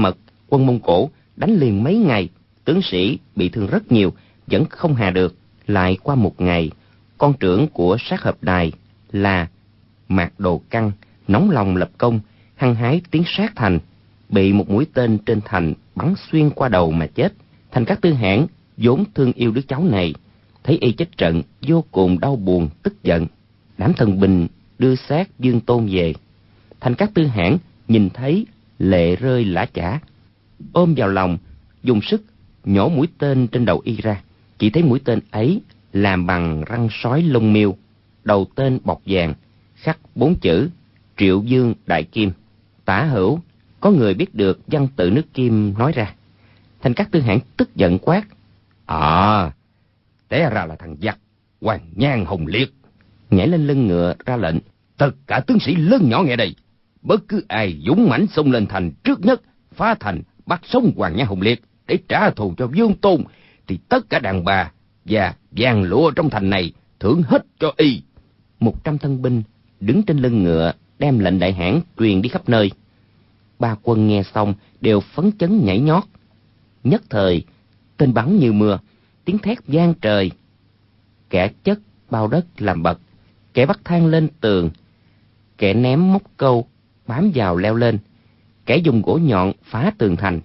Quân Mông Cổ đánh liền mấy ngày, tướng sĩ bị thương rất nhiều, vẫn không hạ được. Lại qua một ngày, con trưởng của sát hợp đài là Mạc Đồ Căng nóng lòng lập công, hăng hái tiến sát thành, bị một mũi tên trên thành bắn xuyên qua đầu mà chết. Thành Cát Tư Hãn vốn thương yêu đứa cháu này, thấy y chết trận vô cùng đau buồn tức giận. Đám thần binh đưa xác Dương Tôn về. Thành Cát Tư Hãn nhìn thấy lệ rơi lã chã, ôm vào lòng, dùng sức nhổ mũi tên trên đầu y ra. Chỉ thấy mũi tên ấy làm bằng răng sói lông miêu, đầu tên bọc vàng, khắc 4 chữ Triệu Dương Đại Kim. Tả hữu có người biết được văn tự nước Kim nói ra. Thành Cát Tư Hãn tức giận quát: Té ra là thằng giặc Hoàng Nhan Hồng Liệt. Nhảy lên lưng ngựa ra lệnh: tất cả tướng sĩ lớn nhỏ nghe đây, bất cứ ai dũng mãnh xông lên thành trước nhất, phá thành bắt sống Hoàng Nhan Hồng Liệt để trả thù cho Dương Tôn, thì tất cả đàn bà và vàng lụa trong thành này thưởng hết cho y. 100 thân binh đứng trên lưng ngựa đem lệnh đại hãn truyền đi khắp nơi. Ba quân nghe xong đều phấn chấn nhảy nhót. Nhất thời tên bắn như mưa, tiếng thét vang trời. Kẻ chất bao đất làm bậc, kẻ bắt thang lên tường, kẻ ném móc câu bám vào leo lên, kẻ dùng gỗ nhọn phá tường thành.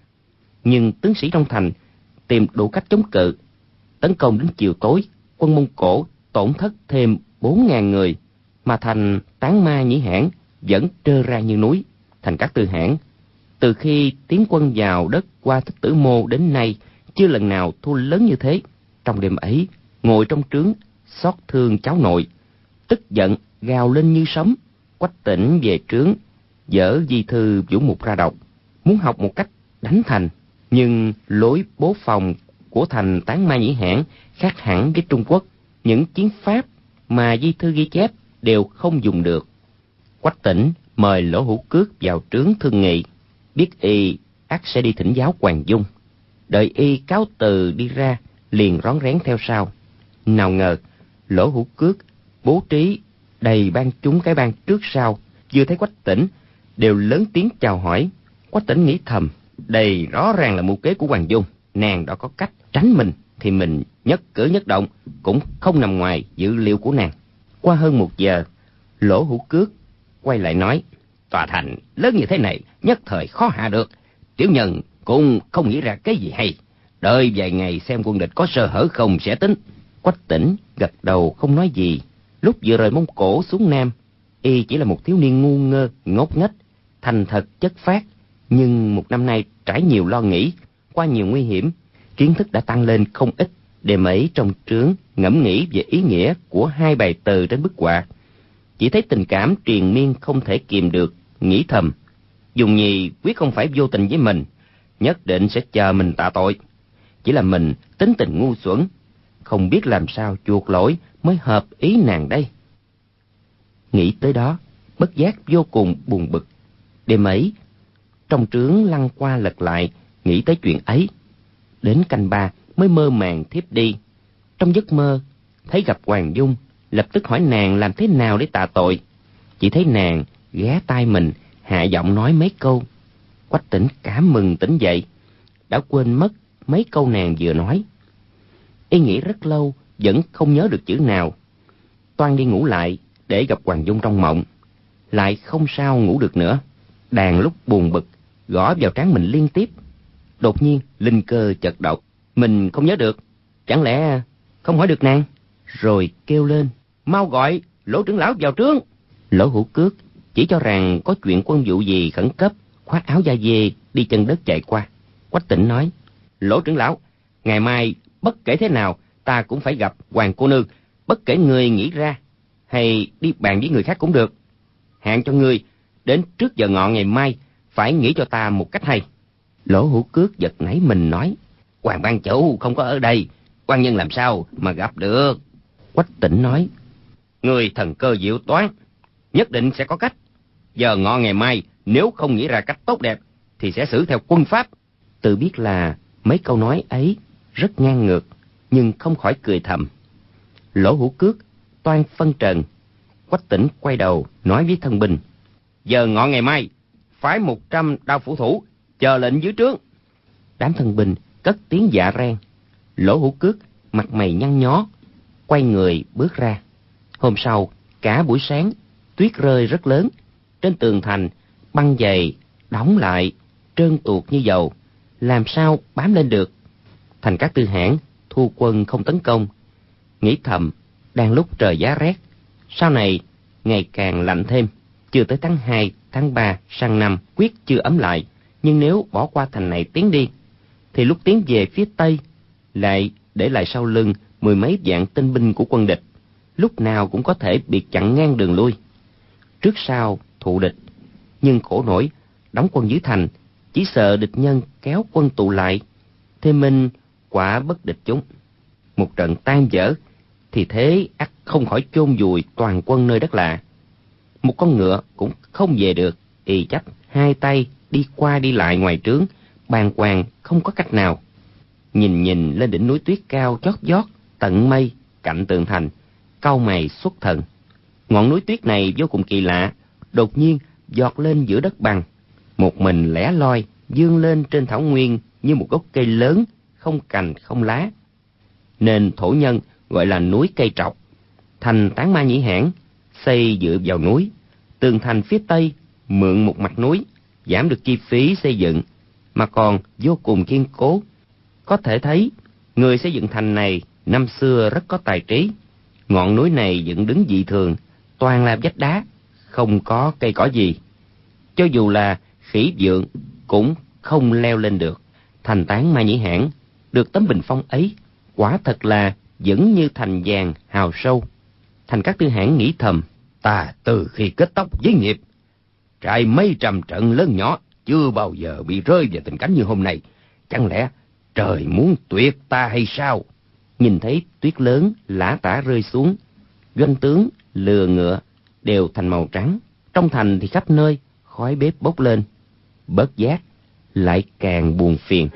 Nhưng tướng sĩ trong thành tìm đủ cách chống cự. Tấn công đến chiều tối, quân Mông Cổ tổn thất thêm 4.000 người, mà thành Tán Ma Nhĩ Hãn vẫn trơ ra như núi. Thành Cát Tư Hãn từ khi tiến quân vào đất qua Thích Tử Mô đến nay chưa lần nào thua lớn như thế. Trong đêm ấy, ngồi trong trướng xót thương cháu nội, tức giận gào lên như sấm. Quách Tỉnh về trướng dở di thư Vũ Mục ra đọc, muốn học một cách đánh thành. Nhưng lối bố phòng của thành Tán Ma Nhĩ Hãn khác hẳn với Trung Quốc. Những chiến pháp mà di thư ghi chép đều không dùng được. Quách Tỉnh mời Lỗ Hữu Cước vào trướng thương nghị, biết y ắt sẽ đi thỉnh giáo Hoàng Dung. Đợi y cáo từ đi ra, liền rón rén theo sau. Nào ngờ Lỗ Hữu Cước bố trí đầy ban chúng cái ban trước sau, vừa thấy Quách Tỉnh đều lớn tiếng chào hỏi. Quách Tỉnh nghĩ thầm, đây rõ ràng là mưu kế của Hoàng Dung. Nàng đã có cách tránh mình thì mình nhất cử nhất động cũng không nằm ngoài dự liệu của nàng. Qua hơn 1 giờ, Lỗ Hữu Cước quay lại nói: tòa thành lớn như thế này nhất thời khó hạ được, tiểu nhân cũng không nghĩ ra cái gì hay, đợi vài ngày xem quân địch có sơ hở không sẽ tính. Quách Tỉnh gật đầu không nói gì. Lúc vừa rời Mông Cổ xuống Nam, y chỉ là một thiếu niên ngu ngơ ngốc nghếch, thành thật chất phác. Nhưng 1 năm nay trải nhiều lo nghĩ, qua nhiều nguy hiểm, kiến thức đã tăng lên không ít. Đêm ấy trong trướng ngẫm nghĩ về ý nghĩa của 2 bài từ trên bức họa, chỉ thấy tình cảm triền miên không thể kìm được, nghĩ thầm: Dùng Nhi quyết không phải vô tình với mình, nhất định sẽ chờ mình tạ tội. Chỉ là mình tính tình ngu xuẩn, không biết làm sao chuộc lỗi mới hợp ý nàng đây. Nghĩ tới đó, bất giác vô cùng buồn bực. Đêm ấy trong trướng lăn qua lật lại, nghĩ tới chuyện ấy. Đến canh 3 mới mơ màng thiếp đi. Trong giấc mơ thấy gặp Hoàng Dung, lập tức hỏi nàng làm thế nào để tạ tội. Chỉ thấy nàng ghé tai mình, hạ giọng nói mấy câu. Quách Tỉnh cảm mừng tỉnh dậy, đã quên mất mấy câu nàng vừa nói. Y nghĩ rất lâu vẫn không nhớ được chữ nào. Toan đi ngủ lại để gặp Hoàng Dung trong mộng, lại không sao ngủ được nữa. Đàn lúc buồn bực gõ vào trán mình liên tiếp. Đột nhiên linh cơ chợt động, mình không nhớ được, chẳng lẽ không hỏi được nàng? Rồi kêu lên: mau gọi Lỗ trưởng lão vào trướng. Lỗ Hữu Cước chỉ cho rằng có chuyện quân vụ gì khẩn cấp, khoác áo da dê đi chân đất chạy qua. Quách Tỉnh nói: Lỗ trưởng lão, ngày mai bất kể thế nào ta cũng phải gặp Hoàng cô nương, bất kể người nghĩ ra hay đi bàn với người khác cũng được. Hạn cho ngươi đến trước giờ ngọ ngày mai phải nghĩ cho ta một cách hay. Lỗ Hữu Cước giật nảy mình nói: Hoàng ban chủ không có ở đây, quan nhân làm sao mà gặp được? Quách Tỉnh nói: người thần cơ diệu toán, nhất định sẽ có cách. Giờ ngọ ngày mai nếu không nghĩ ra cách tốt đẹp thì sẽ xử theo quân pháp. Tự biết là mấy câu nói ấy rất ngang ngược, nhưng không khỏi cười thầm. Lỗ Hữu Cước toan phân trần. Quách Tỉnh quay đầu nói với thân binh: giờ ngọ ngày mai phái 100 đao phủ thủ chờ lệnh dưới trướng. Đám thân binh cất tiếng dạ rang. Lỗ Hữu Cước mặt mày nhăn nhó, quay người bước ra. Hôm sau, cả buổi sáng, tuyết rơi rất lớn. Trên tường thành, băng dày, đóng lại, trơn tuột như dầu, làm sao bám lên được. Thành Các Tư Hãn thu quân không tấn công, nghĩ thầm, đang lúc trời giá rét, sau này ngày càng lạnh thêm. Chưa tới tháng 2, tháng 3 sang năm quyết chưa ấm lại, nhưng nếu bỏ qua thành này tiến đi, thì lúc tiến về phía tây lại để lại sau lưng mười mấy vạn tinh binh của quân địch, lúc nào cũng có thể bị chặn ngang đường lui. Trước sau thụ địch, nhưng khổ nổi đóng quân dưới thành, chỉ sợ địch nhân kéo quân tụ lại, thêm minh quả bất địch chúng. Một trận tan vỡ thì thế ắt không khỏi chôn vùi toàn quân nơi đất lạ. Một con ngựa cũng không về được, y chắp hai tay đi qua đi lại ngoài trướng, bàng hoàng không có cách nào. Nhìn lên đỉnh núi tuyết cao chót vót tận mây cạnh tường thành, cau mày xuất thần. Ngọn núi tuyết này vô cùng kỳ lạ, đột nhiên giọt lên giữa đất bằng, một mình lẻ loi vươn lên trên thảo nguyên như một gốc cây lớn, không cành không lá, nên thổ nhân gọi là núi cây trọc. Thành Tán Ma Nhĩ Hãn xây dựa vào núi, tường thành phía tây mượn một mặt núi, giảm được chi phí xây dựng, mà còn vô cùng kiên cố. Có thể thấy người xây dựng thành này năm xưa rất có tài trí. Ngọn núi này dựng đứng dị thường, toàn là vách đá, không có cây cỏ gì. Cho dù là khỉ vượn cũng không leo lên được. Thành Tán Ma Nhĩ Hãn được tấm bình phong ấy quả thật là vững như thành vàng hào sâu. Thành Các Tư Hãn nghĩ thầm, ta từ khi kết tóc với nghiệp, trải mấy trăm trận lớn nhỏ, chưa bao giờ bị rơi vào tình cảnh như hôm nay. Chẳng lẽ trời muốn tuyệt ta hay sao? Nhìn thấy tuyết lớn lả tả rơi xuống, doanh tướng lừa ngựa đều thành màu trắng. Trong thành thì khắp nơi khói bếp bốc lên, bất giác lại càng buồn phiền.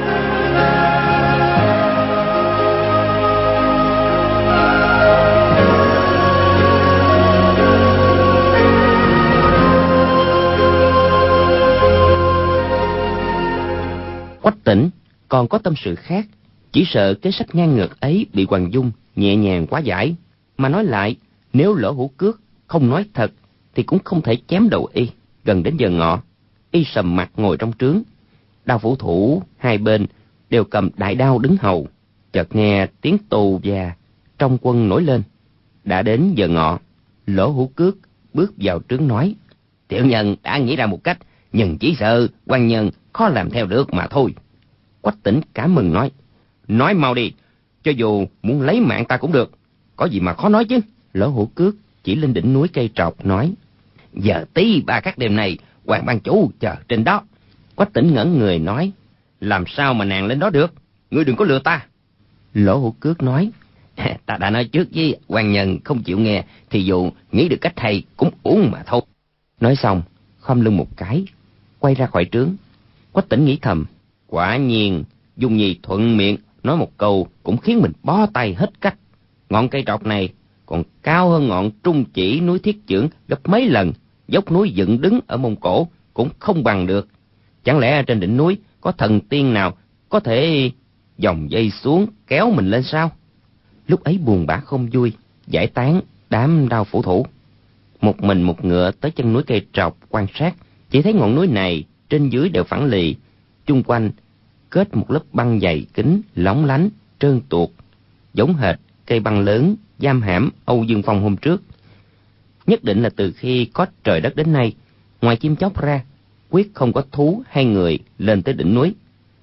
Quách Tỉnh còn có tâm sự khác, chỉ sợ kế sách ngang ngược ấy bị Hoàng Dung nhẹ nhàng quá giải. Mà nói lại, nếu Lỗ Hữu Cước không nói thật thì cũng không thể chém đầu y. Gần đến giờ ngọ, y sầm mặt ngồi trong trướng, đao phủ thủ hai bên đều cầm đại đao đứng hầu. Chợt nghe tiếng tù và trong quân nổi lên. Đã đến giờ ngọ, Lỗ Hữu Cước bước vào trướng nói, tiểu nhân đã nghĩ ra một cách, nhưng chỉ sợ quan nhân khó làm theo được mà thôi. Quách Tỉnh cảm mừng nói mau đi, cho dù muốn lấy mạng ta cũng được, có gì mà khó nói chứ. Lỗ Hữu Cước chỉ lên đỉnh núi cây trọc nói, giờ tí 3 các đêm này Hoàng ban chủ chờ trên đó. Quách Tỉnh ngẩn người nói, làm sao mà nàng lên đó được, ngươi đừng có lừa ta. Lỗ Hữu Cước nói, ta đã nói trước với quan nhân không chịu nghe, thì dù nghĩ được cách hay cũng uổng mà thôi. Nói xong khom lưng một cái, quay ra khỏi trướng. Quách Tỉnh nghĩ thầm, quả nhiên Dung Nhi thuận miệng nói một câu cũng khiến mình bó tay hết cách. Ngọn cây trọc này còn cao hơn ngọn Trung Chỉ núi Thiết Chưởng gấp mấy lần, dốc núi dựng đứng ở Mông Cổ cũng không bằng được. Chẳng lẽ trên đỉnh núi có thần tiên nào có thể dòng dây xuống kéo mình lên sao? Lúc ấy buồn bã không vui, giải tán đám đao phủ thủ. Một mình một ngựa tới chân núi cây trọc quan sát, chỉ thấy ngọn núi này trên dưới đều phẳng lì, chung quanh kết một lớp băng dày kín lóng lánh trơn tuột, giống hệt cây băng lớn giam hãm Âu Dương Phong hôm trước. Nhất định là từ khi có trời đất đến nay, ngoài chim chóc ra, quyết không có thú hay người lên tới đỉnh núi.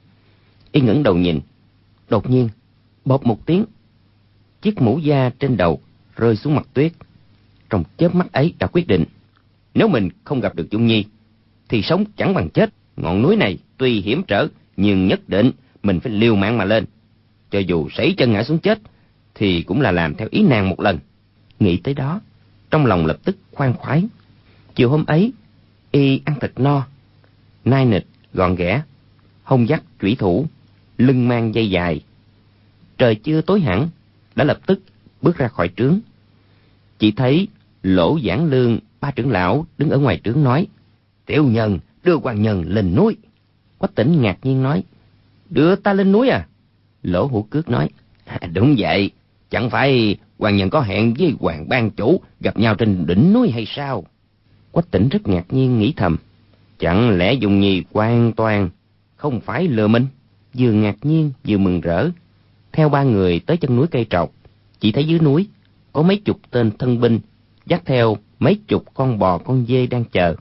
Y ngẩng đầu nhìn, đột nhiên bộp một tiếng, chiếc mũ da trên đầu rơi xuống mặt tuyết. Trong chớp mắt ấy đã quyết định, nếu mình không gặp được Dung Nhi thì sống chẳng bằng chết. Ngọn núi này tuy hiểm trở, nhưng nhất định mình phải liều mạng mà lên. Cho dù sẩy chân ngã xuống chết thì cũng là làm theo ý nàng một lần. Nghĩ tới đó, trong lòng lập tức khoan khoái. Chiều hôm ấy, y ăn thịt no, nai nịch gọn ghẽ, hông dắt chủy thủ, lưng mang dây dài. Trời chưa tối hẳn, đã lập tức bước ra khỏi trướng. Chỉ thấy Lỗ Giảng Lương 3 trưởng lão đứng ở ngoài trướng nói, tiểu nhân đưa quan nhân lên núi. Quách Tỉnh ngạc nhiên nói: Đưa ta lên núi à? Lỗ Hữu Cước nói: Đúng vậy, chẳng phải hoàng nhân có hẹn với hoàng ban chủ gặp nhau trên đỉnh núi hay sao? Quách Tỉnh rất ngạc nhiên, nghĩ thầm: Chẳng lẽ Dung Nhi hoàn toàn không phải lừa mình? Vừa ngạc nhiên vừa mừng rỡ, theo ba người tới chân núi Cây Trọc. Chỉ thấy dưới núi có mấy chục tên thân binh dắt theo mấy chục con bò con dê đang chờ.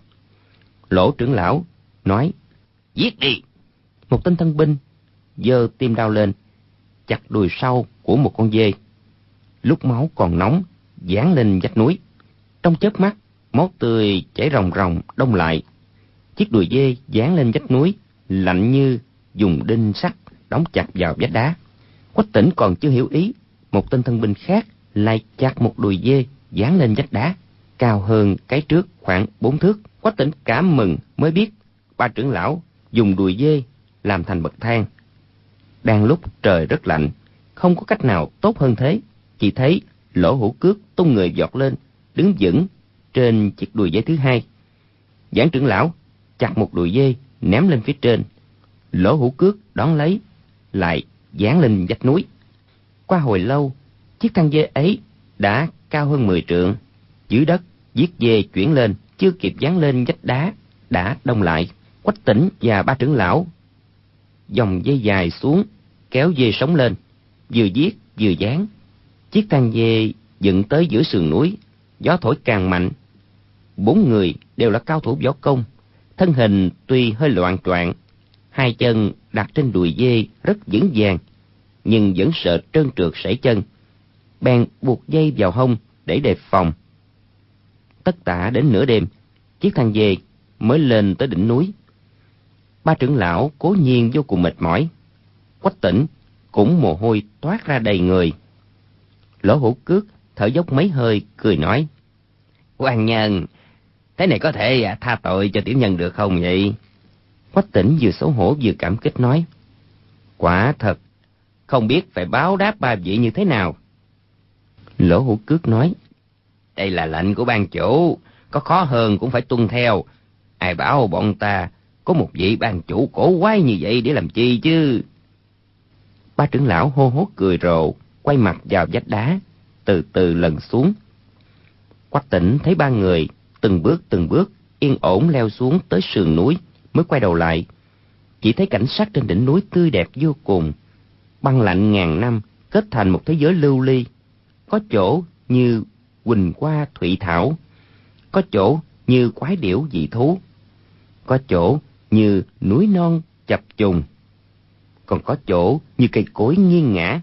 Lỗ trưởng lão nói: Giết đi! Một tên thân binh giơ tim đao lên, chặt đùi sau của một con dê. Lúc máu còn nóng, giáng lên vách núi. Trong chớp mắt, máu tươi chảy ròng ròng đông lại. Chiếc đùi dê giáng lên vách núi, lạnh như dùng đinh sắt đóng chặt vào vách đá. Quách Tỉnh còn chưa hiểu ý, một tên thân binh khác lại chặt một đùi dê giáng lên vách đá, cao hơn cái trước khoảng 4 thước. Quách Tỉnh cảm mừng mới biết ba trưởng lão dùng đùi dê làm thành bậc thang. Đang lúc trời rất lạnh, không có cách nào tốt hơn thế. Chỉ thấy Lỗ Hữu Cước tung người vọt lên, đứng vững trên chiếc đùi dê thứ hai. Giảng trưởng lão chặt một đùi dê ném lên phía trên. Lỗ Hữu Cước đón lấy, lại giáng lên vách núi. Qua hồi lâu, chiếc thang dê ấy đã cao hơn 10 trượng. Dưới đất, viết dê chuyển lên, chưa kịp giáng lên vách đá đã đông lại. Quách Tỉnh và ba trưởng lão dòng dây dài xuống, kéo dê sống lên, vừa viết vừa giáng. Chiếc thang dê dựng tới giữa sườn núi, gió thổi càng mạnh. 4 người đều là cao thủ võ công, thân hình tuy hơi loạng choạng, hai chân đặt trên đùi dê rất vững vàng, nhưng vẫn sợ trơn trượt sẩy chân, bèn buộc dây vào hông để đề phòng. Tất tả đến nửa đêm, chiếc thang dê mới lên tới đỉnh núi. Ba trưởng lão cố nhiên vô cùng mệt mỏi, Quách Tỉnh cũng mồ hôi toát ra đầy người. Lỗ Hữu Cước thở dốc mấy hơi, cười nói: Hoàng nhân, thế này có thể tha tội cho tiểu nhân được không vậy? Quách Tỉnh vừa xấu hổ vừa cảm kích nói: Quả thật, không biết phải báo đáp ba vị như thế nào. Lỗ Hữu Cước nói: Đây là lệnh của ban chủ, có khó hơn cũng phải tuân theo. Ai bảo bọn ta có một vị ban chủ cổ quái như vậy để làm chi chứ? Ba trưởng lão hô hố cười rộ, quay mặt vào vách đá, từ từ lần xuống. Quách Tỉnh thấy ba người từng bước yên ổn leo xuống tới sườn núi, mới quay đầu lại. Chỉ thấy cảnh sắc trên đỉnh núi tươi đẹp vô cùng, băng lạnh ngàn năm kết thành một thế giới lưu ly. Có chỗ như quỳnh hoa thụy thảo, có chỗ như quái điểu dị thú, có chỗ như núi non chập trùng, còn có chỗ như cây cối nghiêng ngã.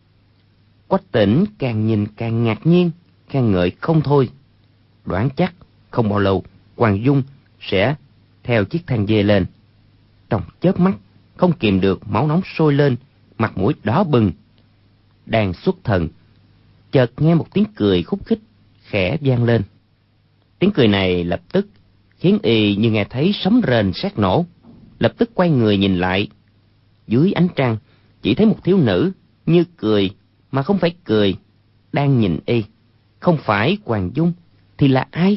Quách Tỉnh càng nhìn càng ngạc nhiên, khen ngợi không thôi. Đoán chắc không bao lâu Hoàng Dung sẽ theo chiếc thang dê lên. Trong chớp mắt không kìm được, máu nóng sôi lên, mặt mũi đỏ bừng. Đang xuất thần, chợt nghe một tiếng cười khúc khích khẽ vang lên. Tiếng cười này lập tức khiến y như nghe thấy sấm rền sét nổ, lập tức quay người nhìn lại. Dưới ánh trăng chỉ thấy một thiếu nữ như cười mà không phải cười, đang nhìn y. Không phải Hoàng Dung thì là ai?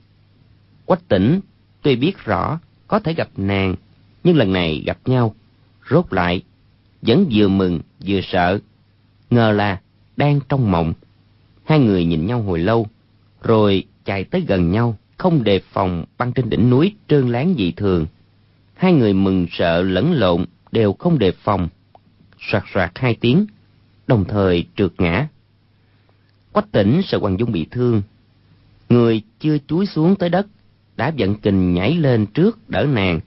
Quách Tỉnh tuy biết rõ có thể gặp nàng, nhưng lần này gặp nhau, rốt lại vẫn vừa mừng vừa sợ, ngờ là đang trong mộng. Hai người nhìn nhau hồi lâu, rồi chạy tới gần nhau, không đề phòng băng trên đỉnh núi trơn láng dị thường. Hai người mừng sợ lẫn lộn, đều không đề phòng, soạt soạt hai tiếng, đồng thời trượt ngã. Quách Tỉnh sợ Hoàng Dung bị thương, người chưa chúi xuống tới đất đã vận kình nhảy lên trước đỡ nàng.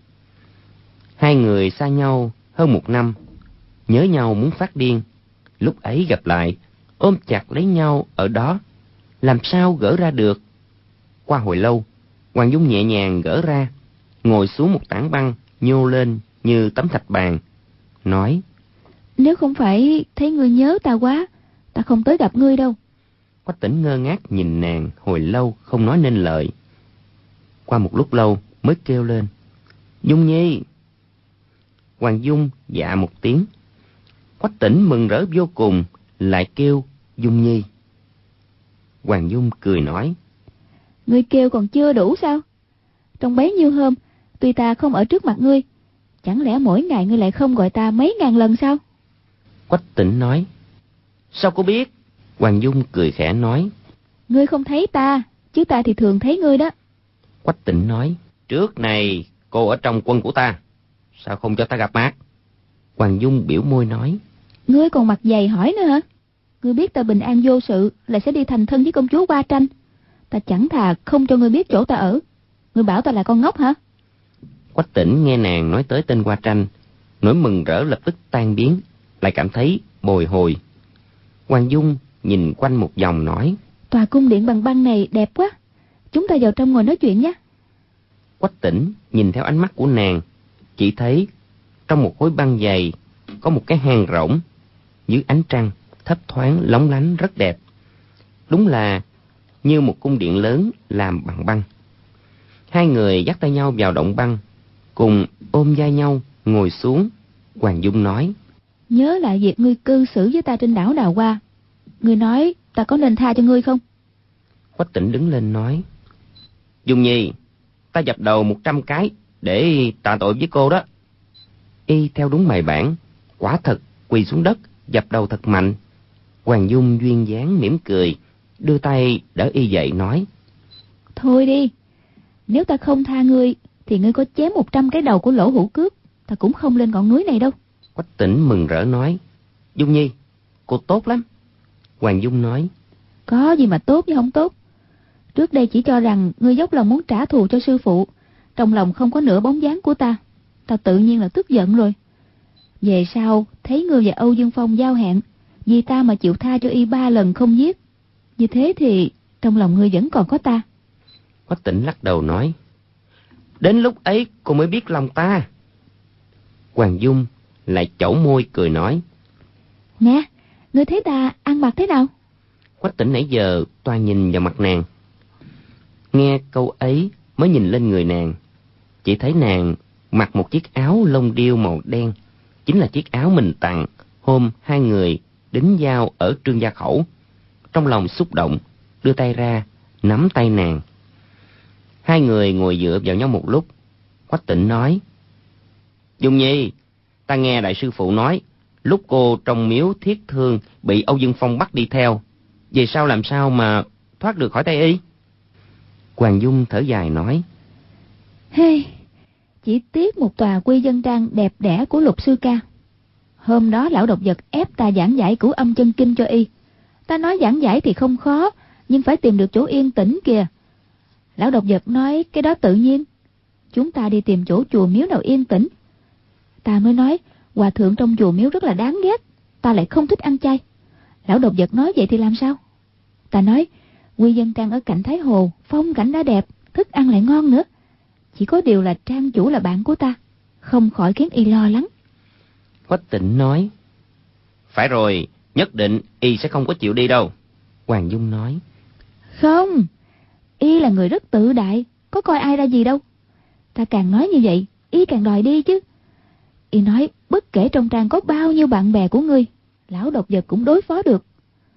Hai người xa nhau hơn 1 năm, nhớ nhau muốn phát điên. Lúc ấy gặp lại, ôm chặt lấy nhau ở đó, làm sao gỡ ra được. Qua hồi lâu, Hoàng Dung nhẹ nhàng gỡ ra, ngồi xuống một tảng băng nhô lên như tấm thạch bàn, nói: Nếu không phải thấy ngươi nhớ ta quá, ta không tới gặp ngươi đâu. Quách Tỉnh ngơ ngác nhìn nàng hồi lâu không nói nên lời. Qua một lúc lâu mới kêu lên: Dung Nhi. Hoàng Dung dạ một tiếng. Quách Tỉnh mừng rỡ vô cùng, lại kêu Dung Nhi. Hoàng Dung cười nói: Ngươi kêu còn chưa đủ sao? Trong bấy nhiêu hôm, tuy ta không ở trước mặt ngươi, Chẳng lẽ mỗi ngày ngươi lại không gọi ta mấy ngàn lần sao? Quách Tĩnh nói. Sao cô biết? Hoàng Dung cười khẽ nói. Ngươi không thấy ta, chứ ta thì thường thấy ngươi đó. Quách Tĩnh nói. Trước này cô ở trong quân của ta, sao không cho ta gặp mặt? Hoàng Dung biểu môi nói. Ngươi còn mặt dày hỏi nữa hả? Ngươi biết ta bình an vô sự lại sẽ đi thành thân với công chúa Hoa Tranh. Ta chẳng thà không cho ngươi biết chỗ ta ở. Ngươi bảo ta là con ngốc hả? Quách Tĩnh nghe nàng nói tới tên Hoa Tranh, nỗi mừng rỡ lập tức tan biến, lại cảm thấy bồi hồi. Hoàng Dung nhìn quanh một vòng nói. Tòa cung điện bằng băng này đẹp quá, chúng ta vào trong ngồi nói chuyện nhé. Quách Tĩnh nhìn theo ánh mắt của nàng, chỉ thấy trong một khối băng dày có một cái hang rỗng, dưới ánh trăng thấp thoáng lóng lánh rất đẹp. Đúng là như một cung điện lớn làm bằng băng. Hai người dắt tay nhau vào động băng, cùng ôm vai nhau ngồi xuống. Hoàng Dung nói. Nhớ lại việc ngươi cư xử với ta trên đảo Đào Hoa. Ngươi nói ta có nên tha cho ngươi không? Quách Tĩnh đứng lên nói. Dung Nhi, ta dập đầu 100 cái để tạ tội với cô đó. Y theo đúng bài bản, quả thật quỳ xuống đất dập đầu thật mạnh. Hoàng Dung duyên dáng mỉm cười, đưa tay đỡ Y dậy nói. Thôi đi, nếu ta không tha ngươi thì ngươi có chém 100 cái đầu của Lỗ Hữu Cước, ta cũng không lên ngọn núi này đâu. Quách Tĩnh mừng rỡ nói. Dung Nhi, cô tốt lắm. Hoàng Dung nói. Có gì mà tốt với không tốt. Trước đây chỉ cho rằng ngươi dốc lòng muốn trả thù cho sư phụ, trong lòng không có nửa bóng dáng của ta. Ta tự nhiên là tức giận rồi. Về sau thấy ngươi và Âu Dương Phong giao hẹn, vì ta mà chịu tha cho y 3 lần không giết. Như thế thì trong lòng ngươi vẫn còn có ta. Quách Tĩnh lắc đầu nói. Đến lúc ấy cô mới biết lòng ta. Hoàng Dung lại chẩu môi cười nói. Nè, ngươi thấy ta ăn mặc thế nào? Quách Tĩnh nãy giờ toàn nhìn vào mặt nàng. Nghe câu ấy mới nhìn lên người nàng, chỉ thấy nàng mặc một chiếc áo lông điêu màu đen, chính là chiếc áo mình tặng hôm hai người đính giao ở Trương Gia Khẩu. Trong lòng xúc động, đưa tay ra nắm tay nàng. Hai người ngồi dựa vào nhau một lúc. Quách Tĩnh nói. Dung Nhi, ta nghe đại sư phụ nói lúc cô trong miếu Thiết Thương bị Âu Dương Phong bắt đi theo, về sau làm sao mà thoát được khỏi tay y? Hoàng Dung thở dài nói. Hey, chỉ tiếc một tòa Quy Dân Trang đẹp đẽ của Lục sư ca. Hôm đó lão độc vật ép ta giảng giải Cửu Âm Chân Kinh cho y. Ta nói giảng giải thì không khó, nhưng phải tìm được chỗ yên tĩnh kìa. Lão độc vật nói cái đó tự nhiên, chúng ta đi tìm chỗ chùa miếu nào yên tĩnh. Ta mới nói hòa thượng trong chùa miếu rất là đáng ghét, ta lại không thích ăn chay. Lão độc vật nói vậy thì làm sao? Ta nói Quy Dân Trang ở cạnh Thái Hồ, phong cảnh đã đẹp, thức ăn lại ngon nữa. Chỉ có điều là trang chủ là bạn của ta, không khỏi khiến y lo lắng. Quách Tĩnh nói. Phải rồi, nhất định y sẽ không có chịu đi đâu. Hoàng Dung nói. Không, y là người rất tự đại, có coi ai ra gì đâu. Ta càng nói như vậy, y càng đòi đi chứ. Y nói bất kể trong trang có bao nhiêu bạn bè của ngươi, lão độc vật cũng đối phó được.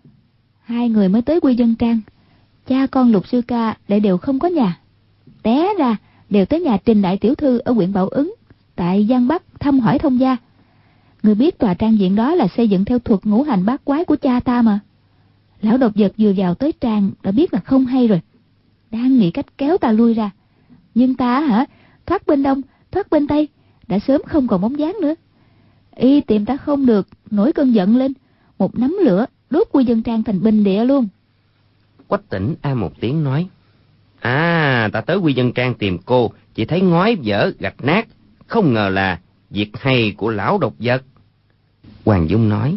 Hai người mới tới Quy Dân Trang, cha con Lục sư ca lại đều không có nhà. Té ra đều tới nhà Trình đại tiểu thư ở huyện Bảo Ứng, tại Giang Bắc thăm hỏi thông gia. Người biết tòa trang viện đó là xây dựng theo thuật ngũ hành bát quái của cha ta mà. Lão độc vật vừa vào tới trang đã biết là không hay rồi, đang nghĩ cách kéo ta lui ra. Nhưng ta thoát bên đông, thoát bên tây, đã sớm không còn bóng dáng nữa. Y tìm ta không được, nổi cơn giận lên, một nắm lửa đốt Quy Dân Trang thành bình địa luôn. Quách Tĩnh a một tiếng nói. À, ta tới Quy Dân Trang tìm cô, chỉ thấy ngói vỡ gạch nát, không ngờ là việc hay của lão độc vật. Hoàng Dung nói.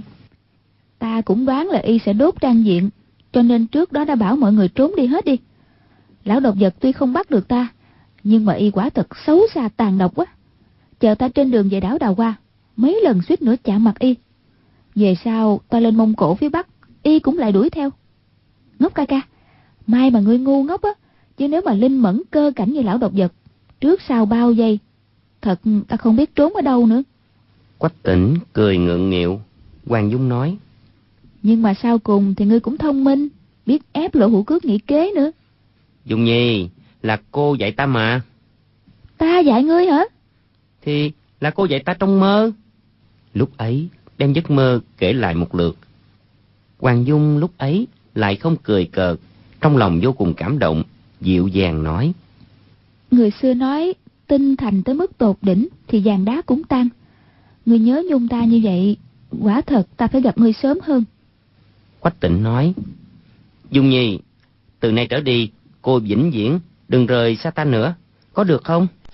Ta cũng đoán là y sẽ đốt trang viện, cho nên trước đó đã bảo mọi người trốn đi hết đi. Lão độc vật tuy không bắt được ta, nhưng mà y quả thật xấu xa tàn độc quá. Chờ ta trên đường về đảo Đào Hoa, mấy lần suýt nữa chạm mặt y. Về sau ta lên Mông Cổ phía Bắc, y cũng lại đuổi theo. Ngốc ca ca, may mà ngươi ngu ngốc á, chứ nếu mà linh mẫn cơ cảnh như lão độc vật, trước sau bao giây, thật ta không biết trốn ở đâu nữa. Quách Tĩnh cười ngượng nghịu. Hoàng Dung nói. Nhưng mà sau cùng thì ngươi cũng thông minh, biết ép Lỗ Hữu Cước nghĩ kế nữa. Dung Nhi, là cô dạy ta mà. Ta dạy ngươi hả? Thì là cô dạy ta trong mơ. Lúc ấy đem giấc mơ kể lại một lượt. Hoàng Dung lúc ấy lại không cười cợt, trong lòng vô cùng cảm động, dịu dàng nói: Người xưa nói tinh thành tới mức tột đỉnh thì vàng đá cũng tan. Người nhớ nhung ta như vậy, quả thật ta phải gặp ngươi sớm hơn. Quách Tịnh nói: Dung Nhi, từ nay trở đi cô vĩnh viễn đừng rời xa ta nữa, có được không?